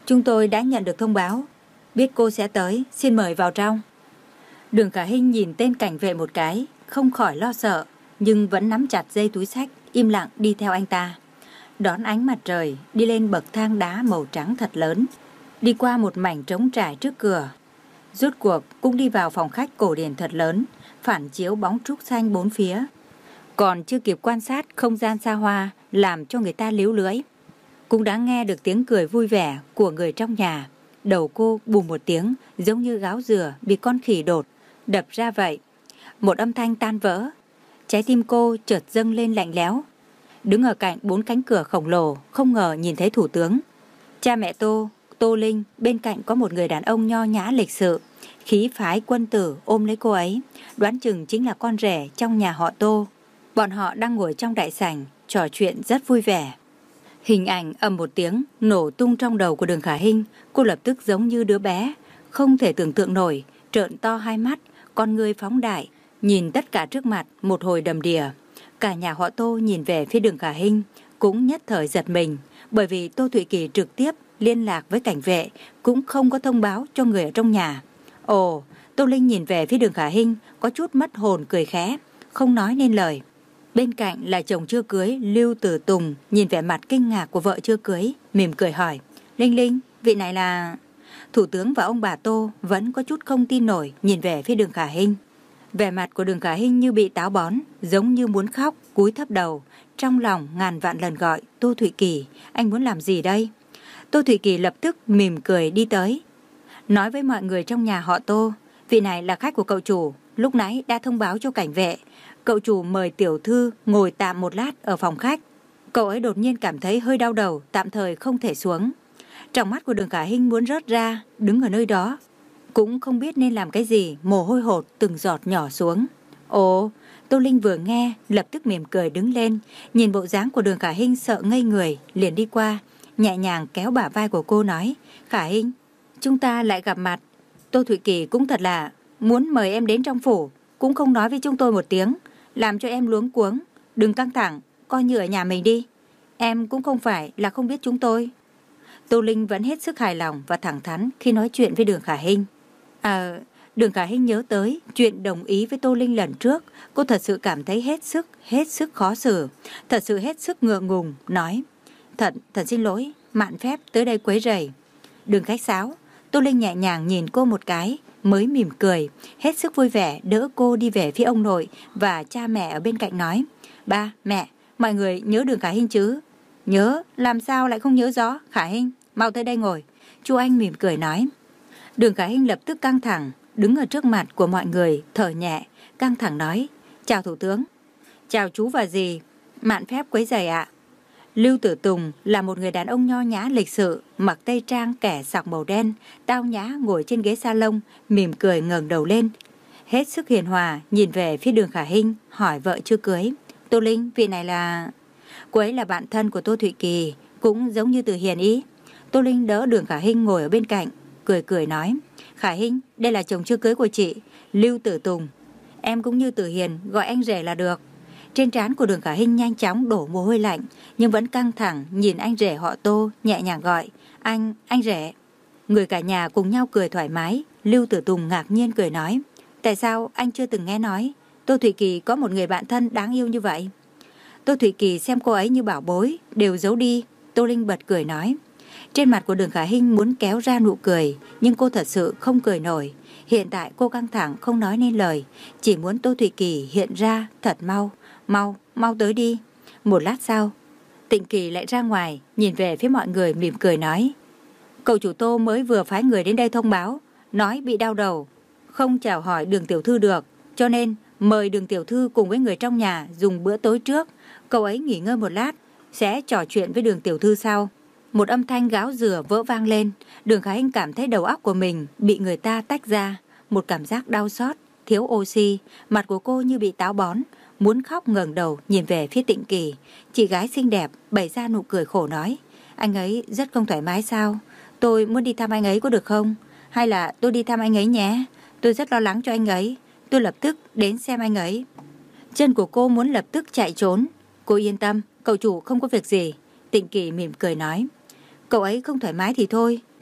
Chúng tôi đã nhận được thông báo, biết cô sẽ tới, xin mời vào trong. Đường Khả Hinh nhìn tên cảnh vệ một cái, không khỏi lo sợ, nhưng vẫn nắm chặt dây túi xách, im lặng đi theo anh ta. Đón ánh mặt trời, đi lên bậc thang đá màu trắng thật lớn, đi qua một mảnh trống trải trước cửa. Rốt cuộc cũng đi vào phòng khách cổ điển thật lớn, phản chiếu bóng trúc xanh bốn phía. Còn chưa kịp quan sát không gian xa hoa làm cho người ta líu lưỡi, cũng đã nghe được tiếng cười vui vẻ của người trong nhà. Đầu cô bùm một tiếng, giống như gáo dừa bị con khỉ đột đập ra vậy. Một âm thanh tan vỡ, trái tim cô chợt dâng lên lạnh lẽo. Đứng ở cạnh bốn cánh cửa khổng lồ, không ngờ nhìn thấy thủ tướng. Cha mẹ Tô, Tô Linh, bên cạnh có một người đàn ông nho nhã lịch sự, khí phái quân tử ôm lấy cô ấy, đoán chừng chính là con rể trong nhà họ Tô. Bọn họ đang ngồi trong đại sảnh, trò chuyện rất vui vẻ. Hình ảnh ầm một tiếng nổ tung trong đầu của Đường Khả Hinh. Cô lập tức giống như đứa bé, không thể tưởng tượng nổi, trợn to hai mắt, con ngươi phóng đại, nhìn tất cả trước mặt một hồi đầm đìa. Cả nhà họ Tô nhìn về phía Đường Khả Hinh cũng nhất thời giật mình, bởi vì Tô Thụy Kỳ trực tiếp liên lạc với cảnh vệ, cũng không có thông báo cho người ở trong nhà. Ồ, Tô Linh nhìn về phía Đường Khả Hinh, có chút mất hồn cười khẽ, không nói nên lời. Bên cạnh là chồng chưa cưới Lưu Tử Tùng, nhìn vẻ mặt kinh ngạc của vợ chưa cưới, mỉm cười hỏi: Linh Linh, vị này là... Thủ tướng và ông bà Tô vẫn có chút không tin nổi nhìn về phía Đường Khả Hinh. Vẻ mặt của Đường Khả Hinh như bị táo bón, giống như muốn khóc, cúi thấp đầu, trong lòng ngàn vạn lần gọi: Tô Thụy Kỳ, anh muốn làm gì đây? Tô Thụy Kỳ lập tức mỉm cười đi tới, nói với mọi người trong nhà họ Tô: vị này là khách của cậu chủ, lúc nãy đã thông báo cho cảnh vệ, cậu chủ mời tiểu thư ngồi tạm một lát ở phòng khách. Cậu ấy đột nhiên cảm thấy hơi đau đầu, tạm thời không thể xuống. Trong mắt của Đường Khả Hinh muốn rớt ra, đứng ở nơi đó cũng không biết nên làm cái gì, mồ hôi hột từng giọt nhỏ xuống. Ồ, Tô Linh vừa nghe lập tức mỉm cười đứng lên, nhìn bộ dáng của Đường Khả Hinh sợ ngây người, liền đi qua, nhẹ nhàng kéo bả vai của cô nói: Khả Hinh, chúng ta lại gặp mặt. Tô Thụy Kỳ cũng thật là muốn mời em đến trong phủ, cũng không nói với chúng tôi một tiếng, làm cho em luống cuống. Đừng căng thẳng, coi như ở nhà mình đi. Em cũng không phải là không biết chúng tôi. Tô Linh vẫn hết sức hài lòng và thẳng thắn khi nói chuyện với Đường Khả Hinh. À, Đường Khả Hinh nhớ tới chuyện đồng ý với Tô Linh lần trước, cô thật sự cảm thấy hết sức, hết sức khó xử, thật sự hết sức ngượng ngùng, nói: Thật, thật xin lỗi, mạn phép tới đây quấy rầy. Đừng khách sáo. Tô Linh nhẹ nhàng nhìn cô một cái, mới mỉm cười, hết sức vui vẻ đỡ cô đi về phía ông nội và cha mẹ ở bên cạnh, nói: Ba, mẹ, mọi người nhớ Đường Khả Hinh chứ? Nhớ, làm sao lại không nhớ rõ? Khả Hinh, mau tới đây ngồi. Chu Anh mỉm cười nói. Đường Khả Hinh lập tức căng thẳng, đứng ở trước mặt của mọi người, thở nhẹ, căng thẳng nói: Chào thủ tướng. Chào chú và dì, mạn phép quấy rầy ạ. Lưu Tử Tùng là một người đàn ông nho nhã lịch sự, mặc tây trang kẻ sọc màu đen, tao nhã ngồi trên ghế salon, mỉm cười ngẩng đầu lên, hết sức hiền hòa nhìn về phía Đường Khả Hinh, hỏi vợ chưa cưới: Tô Linh, vị này là... Cô ấy là bạn thân của Tô Thụy Kỳ, cũng giống như Từ Hiền ý. Tô Linh đỡ Đường Khả Hinh ngồi ở bên cạnh, cười cười nói: Khả Hinh, đây là chồng chưa cưới của chị, Lưu Tử Tùng. Em cũng như Từ Hiền, gọi anh rể là được. Trên trán của Đường Khả Hinh nhanh chóng đổ mồ hôi lạnh, nhưng vẫn căng thẳng nhìn anh rể họ Tô, nhẹ nhàng gọi: Anh, anh rể. Người cả nhà cùng nhau cười thoải mái. Lưu Tử Tùng ngạc nhiên cười nói: Tại sao anh chưa từng nghe nói Tô Thụy Kỳ có một người bạn thân đáng yêu như vậy? Tô Thụy Kỳ xem cô ấy như bảo bối, đều giấu đi. Tô Linh bật cười nói. Trên mặt của Đường Khả Hinh muốn kéo ra nụ cười, nhưng cô thật sự không cười nổi. Hiện tại cô căng thẳng không nói nên lời, chỉ muốn Tô Thụy Kỳ hiện ra thật mau. Mau, mau tới đi. Một lát sau, Tịnh Kỳ lại ra ngoài, nhìn về phía mọi người mỉm cười nói: Cậu chủ Tô mới vừa phái người đến đây thông báo, nói bị đau đầu, không chào hỏi Đường tiểu thư được, cho nên mời Đường tiểu thư cùng với người trong nhà dùng bữa tối trước. Cậu ấy nghỉ ngơi một lát, sẽ trò chuyện với Đường tiểu thư sau. Một âm thanh gáo dừa vỡ vang lên. Đường Khả Hinh cảm thấy đầu óc của mình bị người ta tách ra, một cảm giác đau xót, thiếu oxy, mặt của cô như bị táo bón, muốn khóc ngẩng đầu nhìn về phía Tịnh Kỳ. Chị gái xinh đẹp bày ra nụ cười khổ nói: Anh ấy rất không thoải mái sao? Tôi muốn đi thăm anh ấy có được không? Hay là tôi đi thăm anh ấy nhé? Tôi rất lo lắng cho anh ấy. Tôi lập tức đến xem anh ấy. Chân của cô muốn lập tức chạy trốn. Cô yên tâm, cậu chủ không có việc gì. Tịnh Kỳ mỉm cười nói: Cậu ấy không thoải mái thì thôi,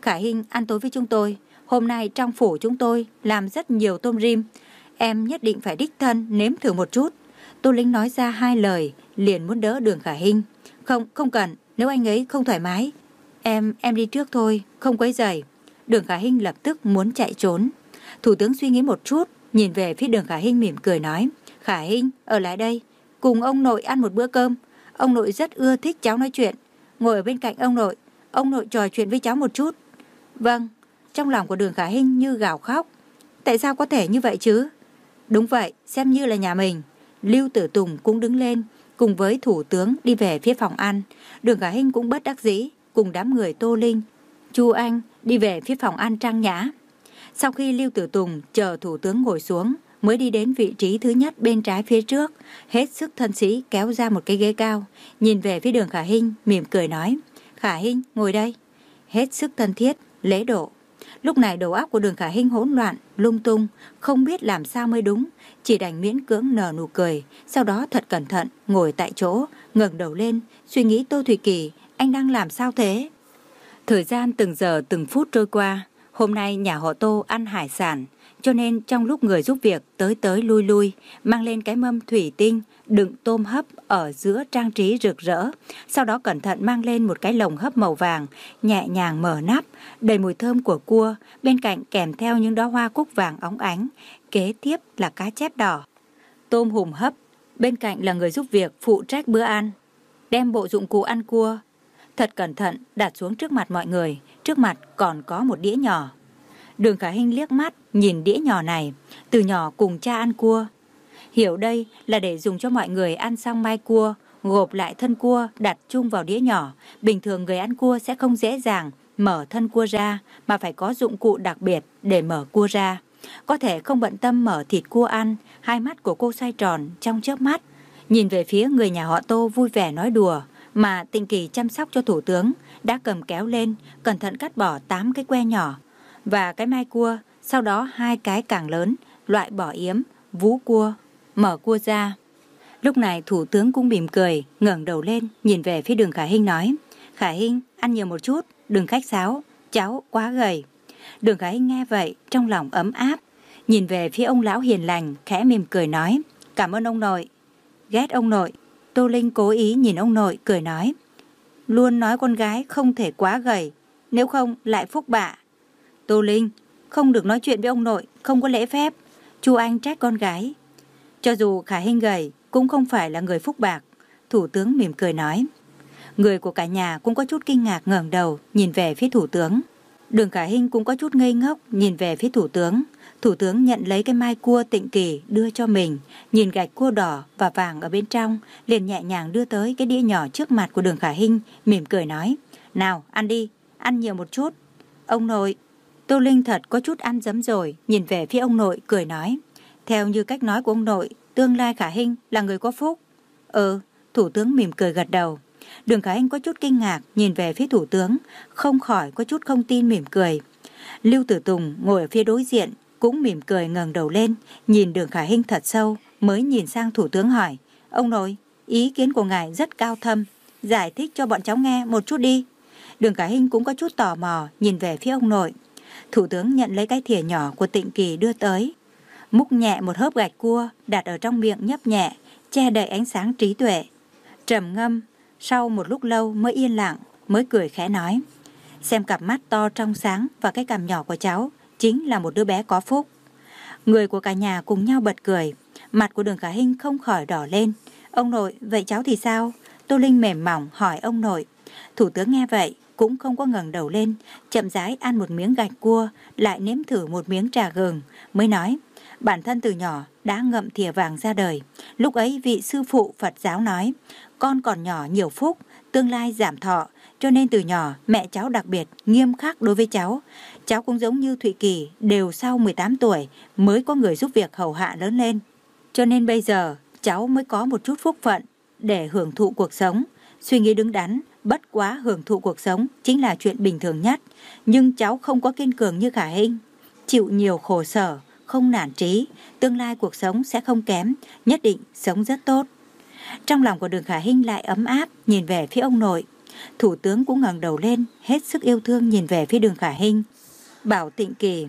Khả Hinh ăn tối với chúng tôi. Hôm nay trong phủ chúng tôi làm rất nhiều tôm rim. Em nhất định phải đích thân nếm thử một chút. Tô Linh nói ra hai lời, liền muốn đỡ Đường Khả Hinh. Không, không cần, nếu anh ấy không thoải mái. Em, em đi trước thôi, không quấy rầy. Đường Khả Hinh lập tức muốn chạy trốn. Thủ tướng suy nghĩ một chút, nhìn về phía Đường Khả Hinh mỉm cười nói. Khả Hinh, ở lại đây, cùng ông nội ăn một bữa cơm. Ông nội rất ưa thích cháu nói chuyện. Ngồi ở bên cạnh ông nội, ông nội trò chuyện với cháu một chút. Vâng, trong lòng của Đường Khả Hinh như gào khóc. Tại sao có thể như vậy chứ? Đúng vậy, xem như là nhà mình. Lưu Tử Tùng cũng đứng lên, cùng với thủ tướng đi về phía phòng ăn. Đường Khả Hinh cũng bất đắc dĩ, cùng đám người Tô Linh, Chu Anh đi về phía phòng ăn trang nhã. Sau khi Lưu Tử Tùng chờ thủ tướng ngồi xuống, mới đi đến vị trí thứ nhất bên trái phía trước, hết sức thân sĩ kéo ra một cái ghế cao, nhìn về phía Đường Khả Hinh, mỉm cười nói. Khả Hinh, ngồi đây. Hết sức thân thiết, lễ độ. Lúc này đầu óc của Đường Khả Hinh hỗn loạn, lung tung, không biết làm sao mới đúng, chỉ đành miễn cưỡng nở nụ cười, sau đó thật cẩn thận ngồi tại chỗ, ngẩng đầu lên, suy nghĩ Tô Thủy Kỳ, anh đang làm sao thế? Thời gian từng giờ từng phút trôi qua, hôm nay nhà họ Tô ăn hải sản, cho nên trong lúc người giúp việc tới tới lui lui, mang lên cái mâm thủy tinh đựng tôm hấp ở giữa trang trí rực rỡ, sau đó cẩn thận mang lên một cái lồng hấp màu vàng, nhẹ nhàng mở nắp, đầy mùi thơm của cua, bên cạnh kèm theo những đóa hoa cúc vàng óng ánh, kế tiếp là cá chép đỏ, tôm hùm hấp, bên cạnh là người giúp việc phụ trách bữa ăn, đem bộ dụng cụ ăn cua thật cẩn thận đặt xuống trước mặt mọi người, trước mặt còn có một đĩa nhỏ. Đường Khả Hinh liếc mắt nhìn đĩa nhỏ này, từ nhỏ cùng cha ăn cua, hiểu đây là để dùng cho mọi người ăn xong mai cua, gộp lại thân cua đặt chung vào đĩa nhỏ. Bình thường người ăn cua sẽ không dễ dàng mở thân cua ra, mà phải có dụng cụ đặc biệt để mở cua ra. Có thể không bận tâm mở thịt cua ăn. Hai mắt của cô xoay tròn trong chớp mắt, nhìn về phía người nhà họ Tô vui vẻ nói đùa, mà Tịnh Kỳ chăm sóc cho thủ tướng đã cầm kéo lên, cẩn thận cắt bỏ tám cái que nhỏ và cái mai cua, sau đó hai cái càng lớn, loại bỏ yếm, vú cua, mở cua ra. Lúc này thủ tướng cũng mỉm cười, ngẩng đầu lên, nhìn về phía Đường Khả Hinh nói. Khả Hinh, ăn nhiều một chút, đừng khách sáo, cháu quá gầy. Đường Khả Hinh nghe vậy, trong lòng ấm áp, nhìn về phía ông lão hiền lành, khẽ mỉm cười nói. Cảm ơn ông nội. Ghét ông nội. Tô Linh cố ý nhìn ông nội, cười nói. Luôn nói con gái không thể quá gầy, nếu không lại phúc bạ. Tô Linh, không được nói chuyện với ông nội, không có lễ phép. Chu Anh trách con gái. Cho dù Khả Hinh gầy, cũng không phải là người phúc bạc. Thủ tướng mỉm cười nói. Người của cả nhà cũng có chút kinh ngạc ngẩng đầu, nhìn về phía thủ tướng. Đường Khả Hinh cũng có chút ngây ngốc, nhìn về phía thủ tướng. Thủ tướng nhận lấy cái mai cua Tịnh Kỳ đưa cho mình, nhìn gạch cua đỏ và vàng ở bên trong, liền nhẹ nhàng đưa tới cái đĩa nhỏ trước mặt của Đường Khả Hinh, mỉm cười nói. Nào, ăn đi, ăn nhiều một chút. Ông nội. Tô Linh thật có chút ăn dấm rồi, nhìn về phía ông nội, cười nói. Theo như cách nói của ông nội, tương lai Khả Hinh là người có phúc. Ừ, thủ tướng mỉm cười gật đầu. Đường Khả Hinh có chút kinh ngạc, nhìn về phía thủ tướng, không khỏi có chút không tin mỉm cười. Lưu Tử Tùng ngồi ở phía đối diện, cũng mỉm cười ngẩng đầu lên, nhìn Đường Khả Hinh thật sâu, mới nhìn sang thủ tướng hỏi. Ông nội, ý kiến của ngài rất cao thâm, giải thích cho bọn cháu nghe một chút đi. Đường Khả Hinh cũng có chút tò mò, nhìn về phía ông nội. Thủ tướng nhận lấy cái thìa nhỏ của Tịnh Kỳ đưa tới, múc nhẹ một hớp gạch cua, đặt ở trong miệng nhấp nhẹ, che đậy ánh sáng trí tuệ. Trầm ngâm, sau một lúc lâu mới yên lặng, mới cười khẽ nói. Xem cặp mắt to trong sáng và cái cằm nhỏ của cháu, chính là một đứa bé có phúc. Người của cả nhà cùng nhau bật cười, mặt của Đường Khả Hinh không khỏi đỏ lên. Ông nội, vậy cháu thì sao? Tô Linh mềm mỏng hỏi ông nội. Thủ tướng nghe vậy, cũng không có ngẩng đầu lên, chậm rãi ăn một miếng gạch cua, lại nếm thử một miếng trà gừng, mới nói. Bản thân từ nhỏ đã ngậm thìa vàng ra đời. Lúc ấy vị sư phụ Phật giáo nói, con còn nhỏ nhiều phúc, tương lai giảm thọ, cho nên từ nhỏ mẹ cháu đặc biệt nghiêm khắc đối với cháu. Cháu cũng giống như Thụy Kỳ, đều sau mười tám tuổi mới có người giúp việc hầu hạ lớn lên. Cho nên bây giờ cháu mới có một chút phúc phận để hưởng thụ cuộc sống. Suy nghĩ đứng đắn, bất quá hưởng thụ cuộc sống chính là chuyện bình thường nhất. Nhưng cháu không có kiên cường như Khả Hinh, chịu nhiều khổ sở, không nản trí, tương lai cuộc sống sẽ không kém, nhất định sống rất tốt. Trong lòng của Đường Khả Hinh lại ấm áp, nhìn về phía ông nội. Thủ tướng cũng ngẩng đầu lên, hết sức yêu thương nhìn về phía Đường Khả Hinh. Bảo Tịnh Kỳ,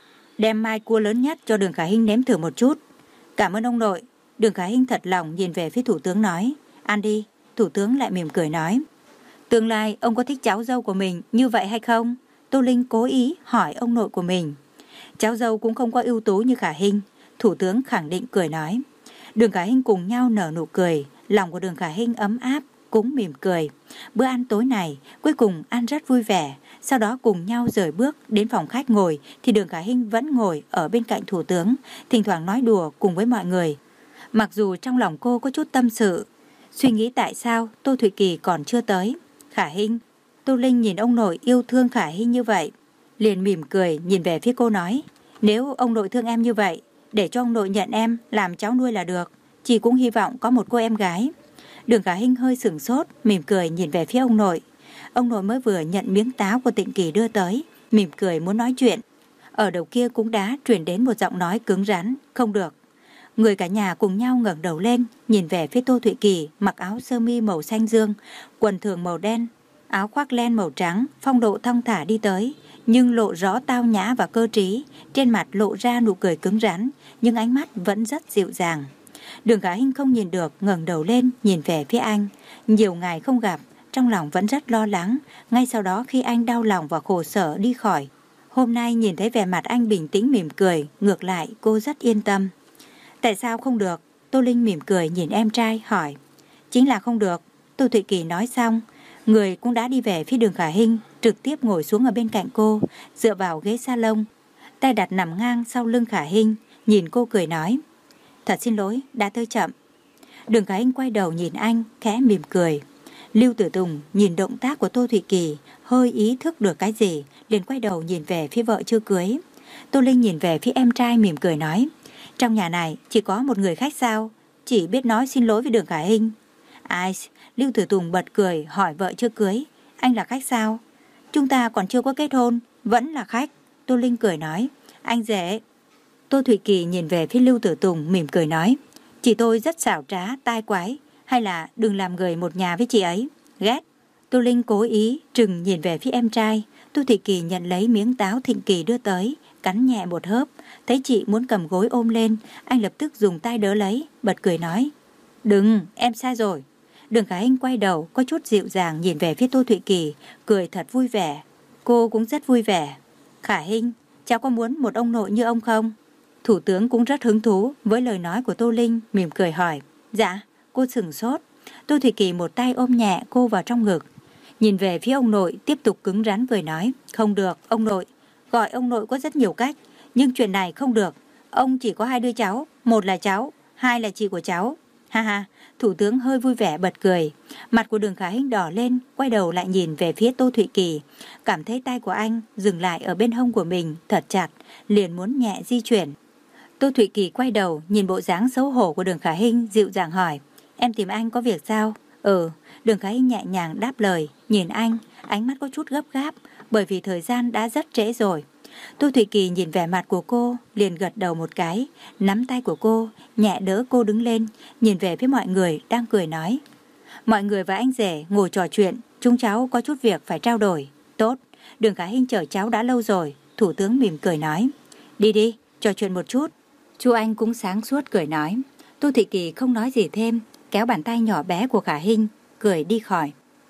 đem mai cua lớn nhất cho Đường Khả Hinh nếm thử một chút. Cảm ơn ông nội. Đường Khả Hinh thật lòng nhìn về phía thủ tướng nói. Ăn đi. Thủ tướng lại mỉm cười nói. Tương lai ông có thích cháu dâu của mình như vậy hay không? Tô Linh cố ý hỏi ông nội của mình. Cháu dâu cũng không có ưu tú như Khả Hinh. Thủ tướng khẳng định cười nói. Đường Khả Hinh cùng nhau nở nụ cười. Lòng của Đường Khả Hinh ấm áp, cũng mỉm cười. Bữa ăn tối này cuối cùng ăn rất vui vẻ. Sau đó cùng nhau rời bước đến phòng khách ngồi, thì Đường Khả Hinh vẫn ngồi ở bên cạnh thủ tướng, thỉnh thoảng nói đùa cùng với mọi người. Mặc dù trong lòng cô có chút tâm sự, suy nghĩ tại sao Tô Thụy Kỳ còn chưa tới. Khả Hinh, Tô Linh nhìn ông nội yêu thương Khả Hinh như vậy, liền mỉm cười nhìn về phía cô nói. Nếu ông nội thương em như vậy, để cho ông nội nhận em làm cháu nuôi là được. Chị cũng hy vọng có một cô em gái. Đường Khả Hinh hơi sửng sốt, mỉm cười nhìn về phía ông nội. Ông nội mới vừa nhận miếng táo của Tịnh Kỳ đưa tới, mỉm cười muốn nói chuyện. Ở đầu kia cũng đã truyền đến một giọng nói cứng rắn. Không được. Người cả nhà cùng nhau ngẩng đầu lên, nhìn về phía Tô Thụy Kỳ, mặc áo sơ mi màu xanh dương, quần thường màu đen, áo khoác len màu trắng, phong độ thong thả đi tới, nhưng lộ rõ tao nhã và cơ trí, trên mặt lộ ra nụ cười cứng rắn, nhưng ánh mắt vẫn rất dịu dàng. Đường Khả Hinh không nhìn được, ngẩng đầu lên nhìn về phía anh. Nhiều ngày không gặp, trong lòng vẫn rất lo lắng. Ngay sau đó khi anh đau lòng và khổ sở đi khỏi, hôm nay nhìn thấy vẻ mặt anh bình tĩnh mỉm cười, ngược lại cô rất yên tâm. Tại sao không được? Tô Linh mỉm cười nhìn em trai hỏi. Chính là không được. Tô Thụy Kỳ nói xong, người cũng đã đi về phía Đường Khả Hinh, trực tiếp ngồi xuống ở bên cạnh cô, dựa vào ghế salon, tay đặt nằm ngang sau lưng Khả Hinh, nhìn cô cười nói. Thật xin lỗi, đã tới chậm. Đường Khả Hinh quay đầu nhìn anh, khẽ mỉm cười. Lưu Tử Tùng nhìn động tác của Tô Thụy Kỳ, hơi ý thức được cái gì, liền quay đầu nhìn về phía vợ chưa cưới. Tô Linh nhìn về phía em trai mỉm cười nói. Trong nhà này chỉ có một người khách sao? Chỉ biết nói xin lỗi với Đường Khả Hinh. Ai? Lưu Tử Tùng bật cười hỏi vợ chưa cưới. Anh là khách sao? Chúng ta còn chưa có kết hôn, vẫn là khách. Tô Linh cười nói. Anh rể. Tô Thụy Kỳ nhìn về phía Lưu Tử Tùng mỉm cười nói. Chị tôi rất xảo trá, tai quái. Hay là đừng làm người một nhà với chị ấy. Ghét. Tô Linh cố ý trừng nhìn về phía em trai. Tô Thụy Kỳ nhận lấy miếng táo Thịnh Kỳ đưa tới, cắn nhẹ một hớp. Thấy chị muốn cầm gối ôm lên, anh lập tức dùng tay đỡ lấy, bật cười nói. Đừng, em sai rồi. Đường Khả Hinh quay đầu có chút dịu dàng nhìn về phía Tô Thụy Kỳ, cười thật vui vẻ. Cô cũng rất vui vẻ. Khả Hinh, cháu có muốn một ông nội như ông không? Thủ tướng cũng rất hứng thú với lời nói của Tô Linh, mỉm cười hỏi. Dạ. Cô sửng sốt. Tô Thụy Kỳ một tay ôm nhẹ cô vào trong ngực, nhìn về phía ông nội, tiếp tục cứng rắn cười nói. Không được, ông nội. Gọi ông nội có rất nhiều cách, nhưng chuyện này không được. Ông chỉ có hai đứa cháu, một là cháu, hai là chị của cháu. Ha ha. Thủ tướng hơi vui vẻ bật cười. Mặt của Đường Khả Hinh đỏ lên, quay đầu lại nhìn về phía Tô Thụy Kỳ, cảm thấy tay của anh dừng lại ở bên hông của mình thật chặt, liền muốn nhẹ di chuyển. Tô Thụy Kỳ quay đầu nhìn bộ dáng xấu hổ của Đường Khả Hinh, dịu dàng hỏi. Em tìm anh có việc sao? Ừ. Đường Khả Hinh nhẹ nhàng đáp lời, nhìn anh, ánh mắt có chút gấp gáp, bởi vì thời gian đã rất trễ rồi. Tô Thụy Kỳ nhìn vẻ mặt của cô, liền gật đầu một cái, nắm tay của cô, nhẹ đỡ cô đứng lên, nhìn về phía mọi người đang cười nói. Mọi người và anh rể ngồi trò chuyện, chúng cháu có chút việc phải trao đổi. Tốt, Đường Khả Hinh chờ cháu đã lâu rồi. Thủ tướng mỉm cười nói. Đi đi, trò chuyện một chút. Chu Anh cũng sáng suốt cười nói. Tô Thụy Kỳ không nói gì thêm, kéo bàn tay nhỏ bé của Khả Hinh, cười đi khỏi.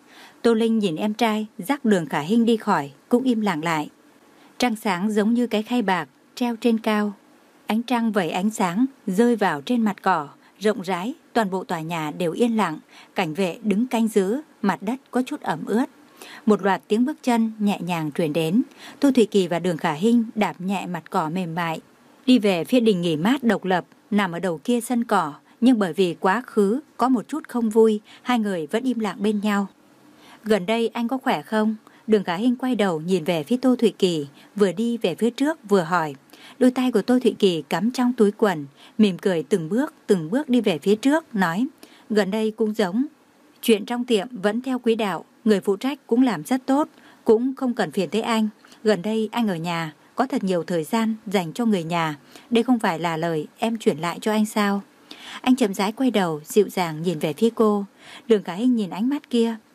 Tô Linh nhìn em trai dắt Đường Khả Hinh đi khỏi, cũng im lặng lại. Trăng sáng giống như cái khay bạc treo trên cao. Ánh trăng vẩy ánh sáng rơi vào trên mặt cỏ rộng rãi, toàn bộ tòa nhà đều yên lặng. Cảnh vệ đứng canh giữ, mặt đất có chút ẩm ướt. Một loạt tiếng bước chân nhẹ nhàng truyền đến. Tô Thụy Kỳ và Đường Khả Hinh đạp nhẹ mặt cỏ mềm mại, đi về phía đình nghỉ mát độc lập nằm ở đầu kia sân cỏ. Nhưng bởi vì quá khứ có một chút không vui, hai người vẫn im lặng bên nhau. Gần đây anh có khỏe không? Đường Khả Hinh quay đầu nhìn về phía Tô Thụy Kỳ, vừa đi về phía trước vừa hỏi. Đôi tay của Tô Thụy Kỳ cắm trong túi quần, mỉm cười từng bước từng bước đi về phía trước, nói. Gần đây cũng giống. Chuyện trong tiệm vẫn theo quỹ đạo, người phụ trách cũng làm rất tốt, cũng không cần phiền tới anh. Gần đây anh ở nhà, có thật nhiều thời gian dành cho người nhà. Đây không phải là lời em chuyển lại cho anh sao? Anh chậm rãi quay đầu, dịu dàng nhìn về phía cô. Đường Khả Hinh nhìn ánh mắt kia,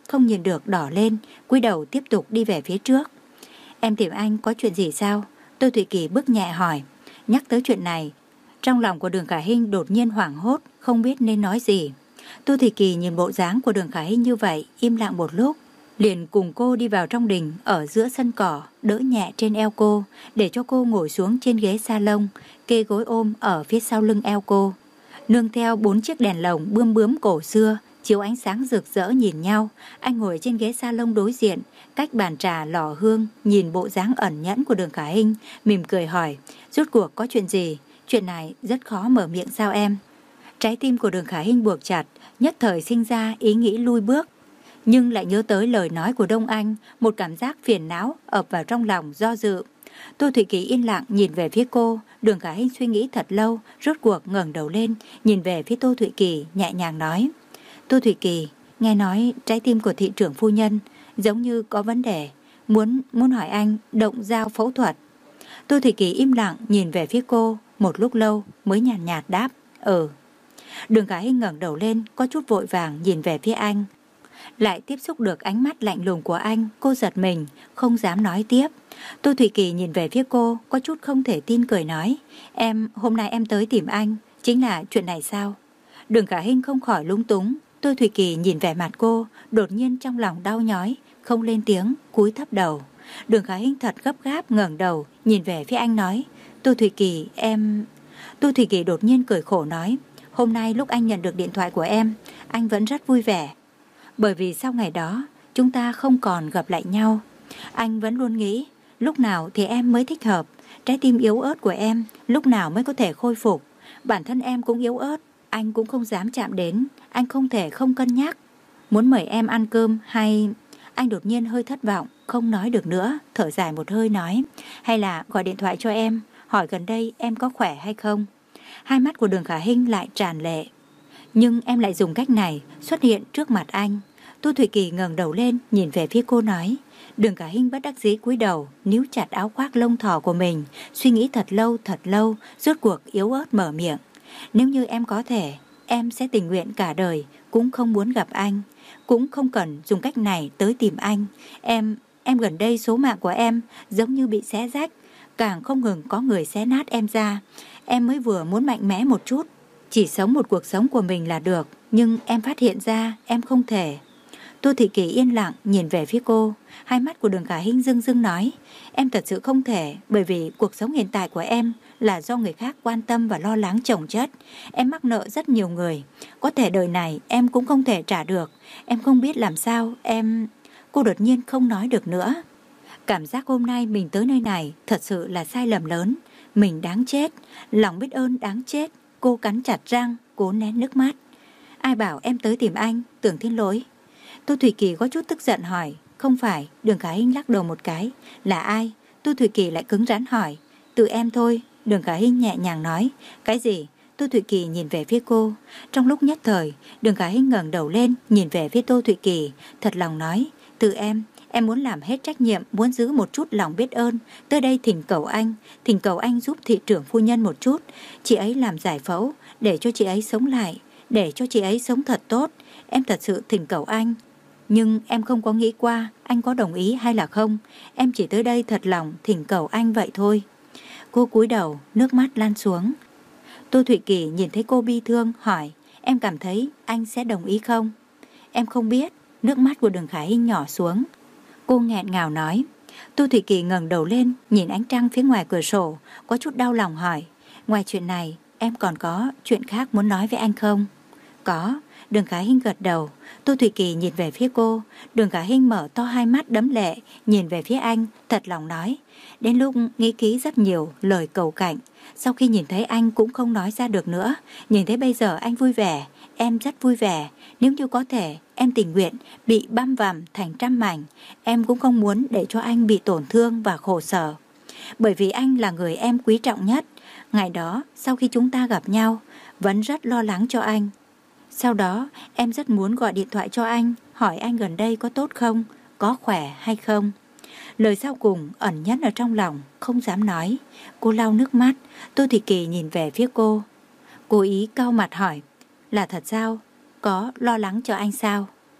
không nhìn được đỏ lên, cúi đầu tiếp tục đi về phía trước. Em tìm anh có chuyện gì sao? Tô Thụy Kỳ bước nhẹ hỏi. Nhắc tới chuyện này, trong lòng của Đường Khả Hinh đột nhiên hoảng hốt, không biết nên nói gì. Tô Thụy Kỳ nhìn bộ dáng của Đường Khả Hinh như vậy, im lặng một lúc, liền cùng cô đi vào trong đình, ở giữa sân cỏ, đỡ nhẹ trên eo cô, để cho cô ngồi xuống trên ghế salon, kê gối ôm ở phía sau lưng eo cô. Nương theo bốn chiếc đèn lồng bươm bướm cổ xưa, chiếu ánh sáng rực rỡ nhìn nhau. Anh ngồi trên ghế salon đối diện, cách bàn trà lò hương, nhìn bộ dáng ẩn nhẫn của Đường Khả Hinh, mỉm cười hỏi, rốt cuộc có chuyện gì? Chuyện này rất khó mở miệng sao em? Trái tim của Đường Khả Hinh buộc chặt, nhất thời sinh ra ý nghĩ lui bước, nhưng lại nhớ tới lời nói của Đông Anh, một cảm giác phiền não ập vào trong lòng do dự. Tô Thụy Kỳ yên lặng nhìn về phía cô. Đường Khả Hinh suy nghĩ thật lâu, rốt cuộc ngẩng đầu lên, nhìn về phía Tô Thụy Kỳ, nhẹ nhàng nói, Tô Thụy Kỳ, nghe nói trái tim của thị trưởng phu nhân giống như có vấn đề, muốn muốn hỏi anh động dao phẫu thuật. Tô Thụy Kỳ im lặng nhìn về phía cô, một lúc lâu mới nhàn nhạt, nhạt đáp, ừ. Đường Khả Hinh ngẩng đầu lên, có chút vội vàng nhìn về phía anh. Lại tiếp xúc được ánh mắt lạnh lùng của anh, cô giật mình, không dám nói tiếp. Tô Thụy Kỳ nhìn về phía cô, có chút không thể tin cười nói, em, hôm nay em tới tìm anh, chính là chuyện này sao? Đường Khả Hinh không khỏi lung túng. Tô Thụy Kỳ nhìn vẻ mặt cô, đột nhiên trong lòng đau nhói, không lên tiếng, cúi thấp đầu. Đường Khả Hinh thật gấp gáp ngẩng đầu, nhìn về phía anh nói, Tô Thụy Kỳ, em... Tô Thụy Kỳ đột nhiên cười khổ nói, hôm nay lúc anh nhận được điện thoại của em, anh vẫn rất vui vẻ. Bởi vì sau ngày đó, chúng ta không còn gặp lại nhau. Anh vẫn luôn nghĩ, lúc nào thì em mới thích hợp, trái tim yếu ớt của em, lúc nào mới có thể khôi phục. Bản thân em cũng yếu ớt, anh cũng không dám chạm đến, anh không thể không cân nhắc. Muốn mời em ăn cơm hay... Anh đột nhiên hơi thất vọng, không nói được nữa, thở dài một hơi nói, hay là gọi điện thoại cho em, hỏi gần đây em có khỏe hay không. Hai mắt của Đường Khả Hinh lại tràn lệ. Nhưng em lại dùng cách này xuất hiện trước mặt anh. Tô Thụy Kỳ ngẩng đầu lên, nhìn về phía cô nói. Đường Khả Hinh bất đắc dĩ cúi đầu, níu chặt áo khoác lông thỏ của mình, suy nghĩ thật lâu thật lâu, rốt cuộc yếu ớt mở miệng. Nếu như em có thể, em sẽ tình nguyện cả đời cũng không muốn gặp anh, cũng không cần dùng cách này tới tìm anh. Em, em gần đây số mạng của em giống như bị xé rách, càng không ngừng có người xé nát em ra. Em mới vừa muốn mạnh mẽ một chút, chỉ sống một cuộc sống của mình là được, nhưng em phát hiện ra em không thể. Tô Thị Kỳ yên lặng nhìn về phía cô, hai mắt của Đường Khả Hinh rưng rưng nói, em thật sự không thể, bởi vì cuộc sống hiện tại của em là do người khác quan tâm và lo lắng chồng chất. Em mắc nợ rất nhiều người, có thể đời này em cũng không thể trả được. Em không biết làm sao, em... Cô đột nhiên không nói được nữa. Cảm giác hôm nay mình tới nơi này thật sự là sai lầm lớn. Mình đáng chết, lòng biết ơn đáng chết. Cô cắn chặt răng, cố nén nước mắt. Ai bảo em tới tìm anh, Tưởng Thiên Lỗi? Tô Thủy Kỳ có chút tức giận hỏi. Không phải. Đường Khả Hinh lắc đầu một cái. Là ai? Tô Thủy Kỳ lại cứng rắn hỏi. Tự em thôi. Đường Khả Hinh nhẹ nhàng nói. Cái gì? Tô Thủy Kỳ nhìn về phía cô. Trong lúc nhất thời, Đường Khả Hinh ngẩng đầu lên, nhìn về phía Tô Thủy Kỳ, thật lòng nói. Tự em, em muốn làm hết trách nhiệm, muốn giữ một chút lòng biết ơn. Tới đây thỉnh cầu anh, thỉnh cầu anh giúp thị trưởng phu nhân một chút. Chị ấy làm giải phẫu, để cho chị ấy sống lại, để cho chị ấy sống thật tốt. Em thật sự thỉnh cầu anh. Nhưng em không có nghĩ qua anh có đồng ý hay là không. Em chỉ tới đây thật lòng thỉnh cầu anh vậy thôi. Cô cúi đầu, nước mắt lan xuống. Tô Thụy Kỳ nhìn thấy cô bi thương, hỏi. Em cảm thấy anh sẽ đồng ý không? Em không biết. Nước mắt của Đường Khả Hinh nhỏ xuống. Cô nghẹn ngào nói. Tô Thụy Kỳ ngẩng đầu lên, nhìn ánh trăng phía ngoài cửa sổ, có chút đau lòng hỏi. Ngoài chuyện này, em còn có chuyện khác muốn nói với anh không? Có. Đường Khả Hinh gật đầu. Tô Thụy Kỳ nhìn về phía cô. Đường Khả Hinh mở to hai mắt đẫm lệ, nhìn về phía anh, thật lòng nói. Đến lúc nghĩ kỹ rất nhiều lời cầu cạnh. Sau khi nhìn thấy anh cũng không nói ra được nữa. Nhìn thấy bây giờ anh vui vẻ, em rất vui vẻ. Nếu như có thể, em tình nguyện bị băm vằm thành trăm mảnh. Em cũng không muốn để cho anh bị tổn thương và khổ sở. Bởi vì anh là người em quý trọng nhất. Ngày đó, sau khi chúng ta gặp nhau, vẫn rất lo lắng cho anh. Sau đó, em rất muốn gọi điện thoại cho anh, hỏi anh gần đây có tốt không, có khỏe hay không. Lời sau cùng ẩn nhẫn ở trong lòng, không dám nói. Cô lau nước mắt. Tô Thị Kỳ nhìn về phía cô, cố ý cau mặt hỏi. Là thật sao? Có lo lắng cho anh sao?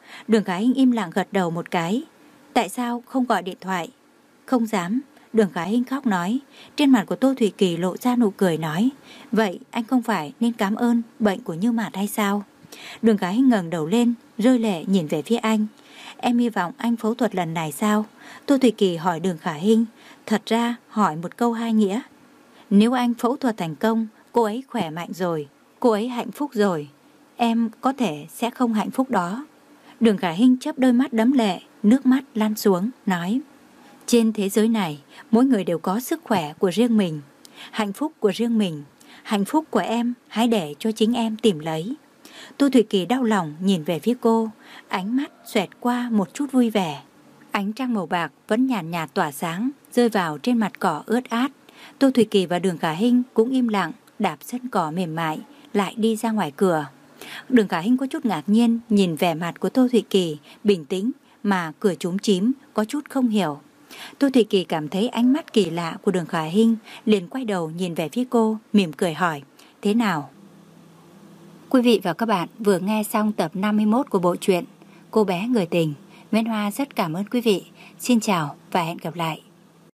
Đường Khả Hinh im lặng gật đầu một cái. Tại sao không gọi điện thoại? Không dám. Đường Khả Hinh khóc nói. Trên mặt của Tô Thủy Kỳ lộ ra nụ cười nói, vậy anh không phải nên cảm ơn bệnh của Như Mạt hay sao? Đường Khả Hinh ngẩng đầu lên, rơi lệ nhìn về phía anh. Em hy vọng anh phẫu thuật lần này sao? Tô Thủy Kỳ hỏi Đường Khả Hinh. Thật ra hỏi một câu hai nghĩa. Nếu anh phẫu thuật thành công, cô ấy khỏe mạnh rồi, cô ấy hạnh phúc rồi, em có thể sẽ không hạnh phúc đó. Đường Khả Hinh chớp đôi mắt đẫm lệ, nước mắt lăn xuống, nói, trên thế giới này, mỗi người đều có sức khỏe của riêng mình, hạnh phúc của riêng mình. Hạnh phúc của em hãy để cho chính em tìm lấy. Tô Thủy Kỳ đau lòng nhìn về phía cô, ánh mắt xoẹt qua một chút vui vẻ. Ánh trăng màu bạc vẫn nhàn nhạt, nhạt tỏa sáng, rơi vào trên mặt cỏ ướt át. Tô Thủy Kỳ và Đường Khả Hinh cũng im lặng, đạp sân cỏ mềm mại, lại đi ra ngoài cửa. Đường Khả Hinh có chút ngạc nhiên nhìn vẻ mặt của Tô Thủy Kỳ, bình tĩnh mà cười chúm chím, có chút không hiểu. Tô Thủy Kỳ cảm thấy ánh mắt kỳ lạ của Đường Khả Hinh, liền quay đầu nhìn về phía cô, mỉm cười hỏi, thế nào? Quý vị và các bạn vừa nghe xong tập năm mươi mốt của bộ truyện Cô bé người tình. Nguyễn Hoa rất cảm ơn quý vị. Xin chào và hẹn gặp lại.